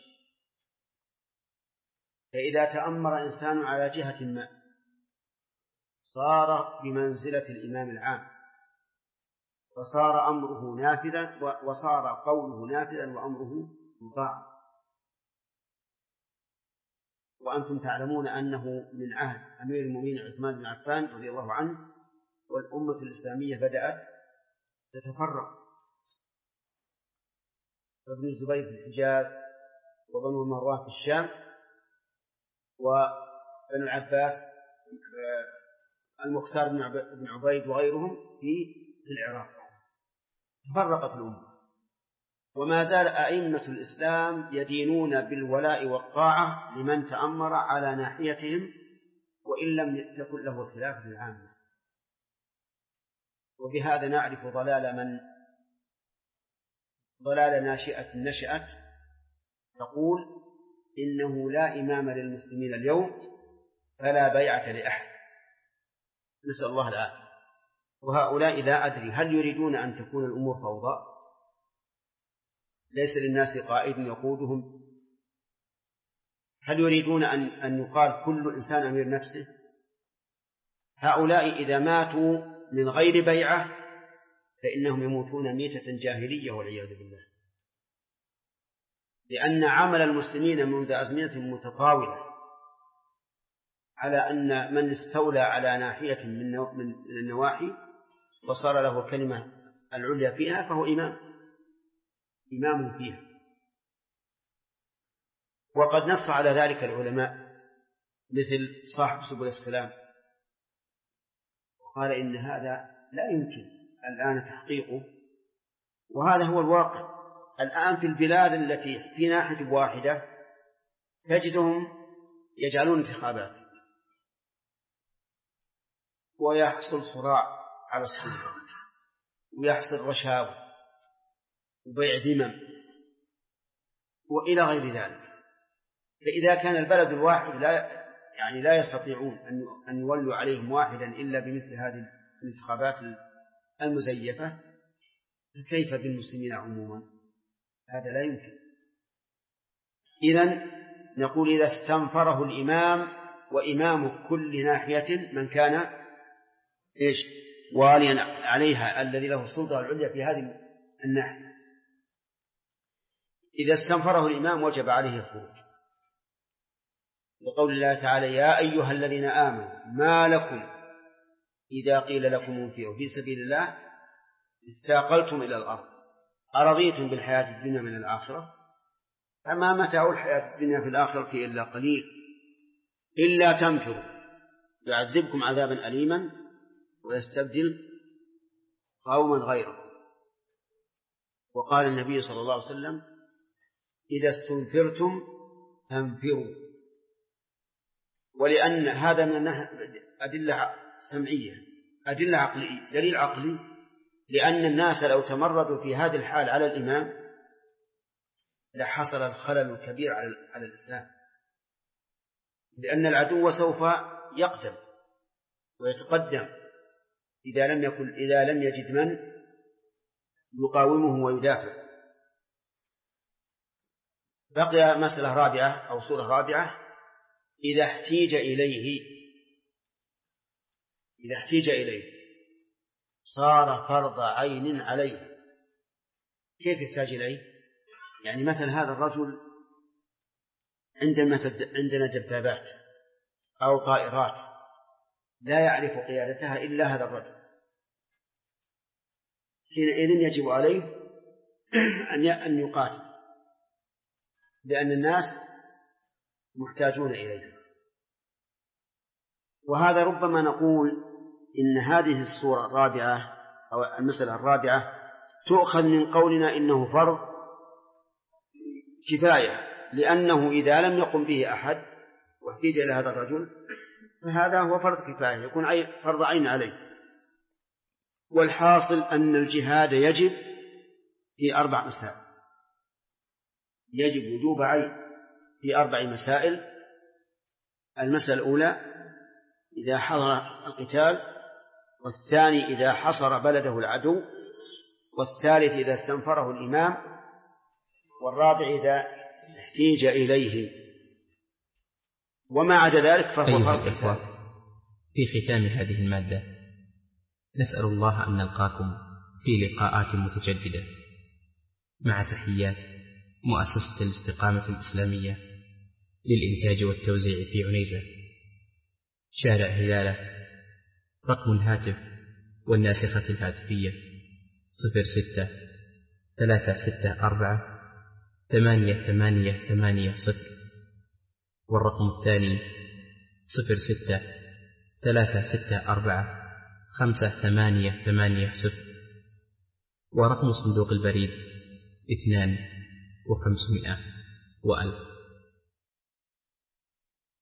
فإذا تأمر إنسان على جهة ما صار بمنزلة الإمام العام، وصار أمره نافذا وصار قوله نافذا وأمره مطاع. وأنتم تعلمون أنه من عهد أمير المؤمنين عثمان بن عفان رضي الله عنه والأمة الإسلامية بدأت تتفرق، فابن الزبير في الحجاز وبنو مروان في الشام وبنو العباس المختار بن عبيد وغيرهم في العراق. تفرقت الأمة، وما زال أئمة الإسلام يدينون بالولاء والطاعة لمن تأمر على ناحيتهم وإن لم تكن له الخلافة العامة. وبهذا نعرف ضلال ناشئة نشأت تقول إنه لا إمام للمسلمين اليوم فلا بيعة لأحد، نسأل الله العافية. وهؤلاء لا أدري هل يريدون أن تكون الأمور فوضى، ليس للناس قائد يقودهم؟ هل يريدون أن يقال كل إنسان أمير نفسه؟ هؤلاء إذا ماتوا من غير بيعة فإنهم يموتون ميتة جاهلية والعياذ بالله، لأن عمل المسلمين منذ أزمنة متطاولة على أن من استولى على ناحية من النواحي وصار له الكلمة العليا فيها فهو إمام فيها. وقد نص على ذلك العلماء مثل صاحب سبل السلام، وقال إن هذا لا يمكن الآن تحقيقه، وهذا هو الواقع الآن في البلاد التي في ناحية واحدة تجدهم يجعلون انتخابات ويحصل صراع على السلطة ويحصل رشاوى وبيع ذمم وإلى غير ذلك. فإذا كان البلد الواحد لا يستطيعون أن يولوا عليهم واحدا إلا بمثل هذه الانتخابات المزيفة، فكيف بالمسلمين عموما؟ هذا لا يمكن. إذن نقول إذا استنفره الإمام وإمام كل ناحية من كان واليا عليها الذي له السلطة العليا في هذه الناحية، إذا استنفره الإمام وجب عليه الخروج، لقول الله تعالى يا أيها الذين آمنوا ما لكم إذا قيل لكم انفروا في سبيل الله استاقلتم إلى الأرض أرضيتم بالحياة الدنيا من الآخرة فما متاع الحياة الدنيا في الآخرة إلا قليل إلا تنفروا يعذبكم عذابا أليما ويستبدل قوما غيركم. وقال النبي صلى الله عليه وسلم إذا استنفرتم فانفروا. ولأن هذا من أدلة سمعية، أدلة عقلية، دليل عقلي، لأن الناس لو تمردوا في هذه الحال على الإمام لحصل الخلل الكبير على الإسلام، لأن العدو سوف يقدم ويتقدم إذا لم يجد من يقاومه ويدافع. بقي مسألة رابعة أو صورة رابعة، إذا احتيج إليه صار فرض عين عليه. كيف يحتاج إليه؟ يعني مثلا هذا الرجل عندنا دبابات أو طائرات لا يعرف قيادتها إلا هذا الرجل، حينئذ يجب عليه أن يقاتل، لأن الناس محتاجون إليه. وهذا ربما نقول إن هذه الصورة الرابعة أو المسألة الرابعة تؤخذ من قولنا إنه فرض كفاية، لأنه إذا لم يقم به أحد واحتاج إلى هذا الرجل فهذا هو فرض كفاية، يكون فرض عين عليه. والحاصل أن الجهاد يجب في 4 مسائل، يجب وجوب عين في 4 مسائل. المسألة الأولى إذا حضر القتال، والثاني إذا حصر بلده العدو، والثالث إذا استنفره الإمام، والرابع إذا احتيج إليه. وما عدا ذلك فهو فرض كفاية.
في ختام هذه المادة نسأل الله أن نلقاكم في لقاءات متجددة، مع تحيات مؤسسة الاستقامة الإسلامية للإنتاج والتوزيع في عنيزة، شارع هلالة. رقم الهاتف والناسخة الهاتفية 06-364-8880، والرقم الثاني 06-364-5880، ورقم صندوق البريد 2500 و1000.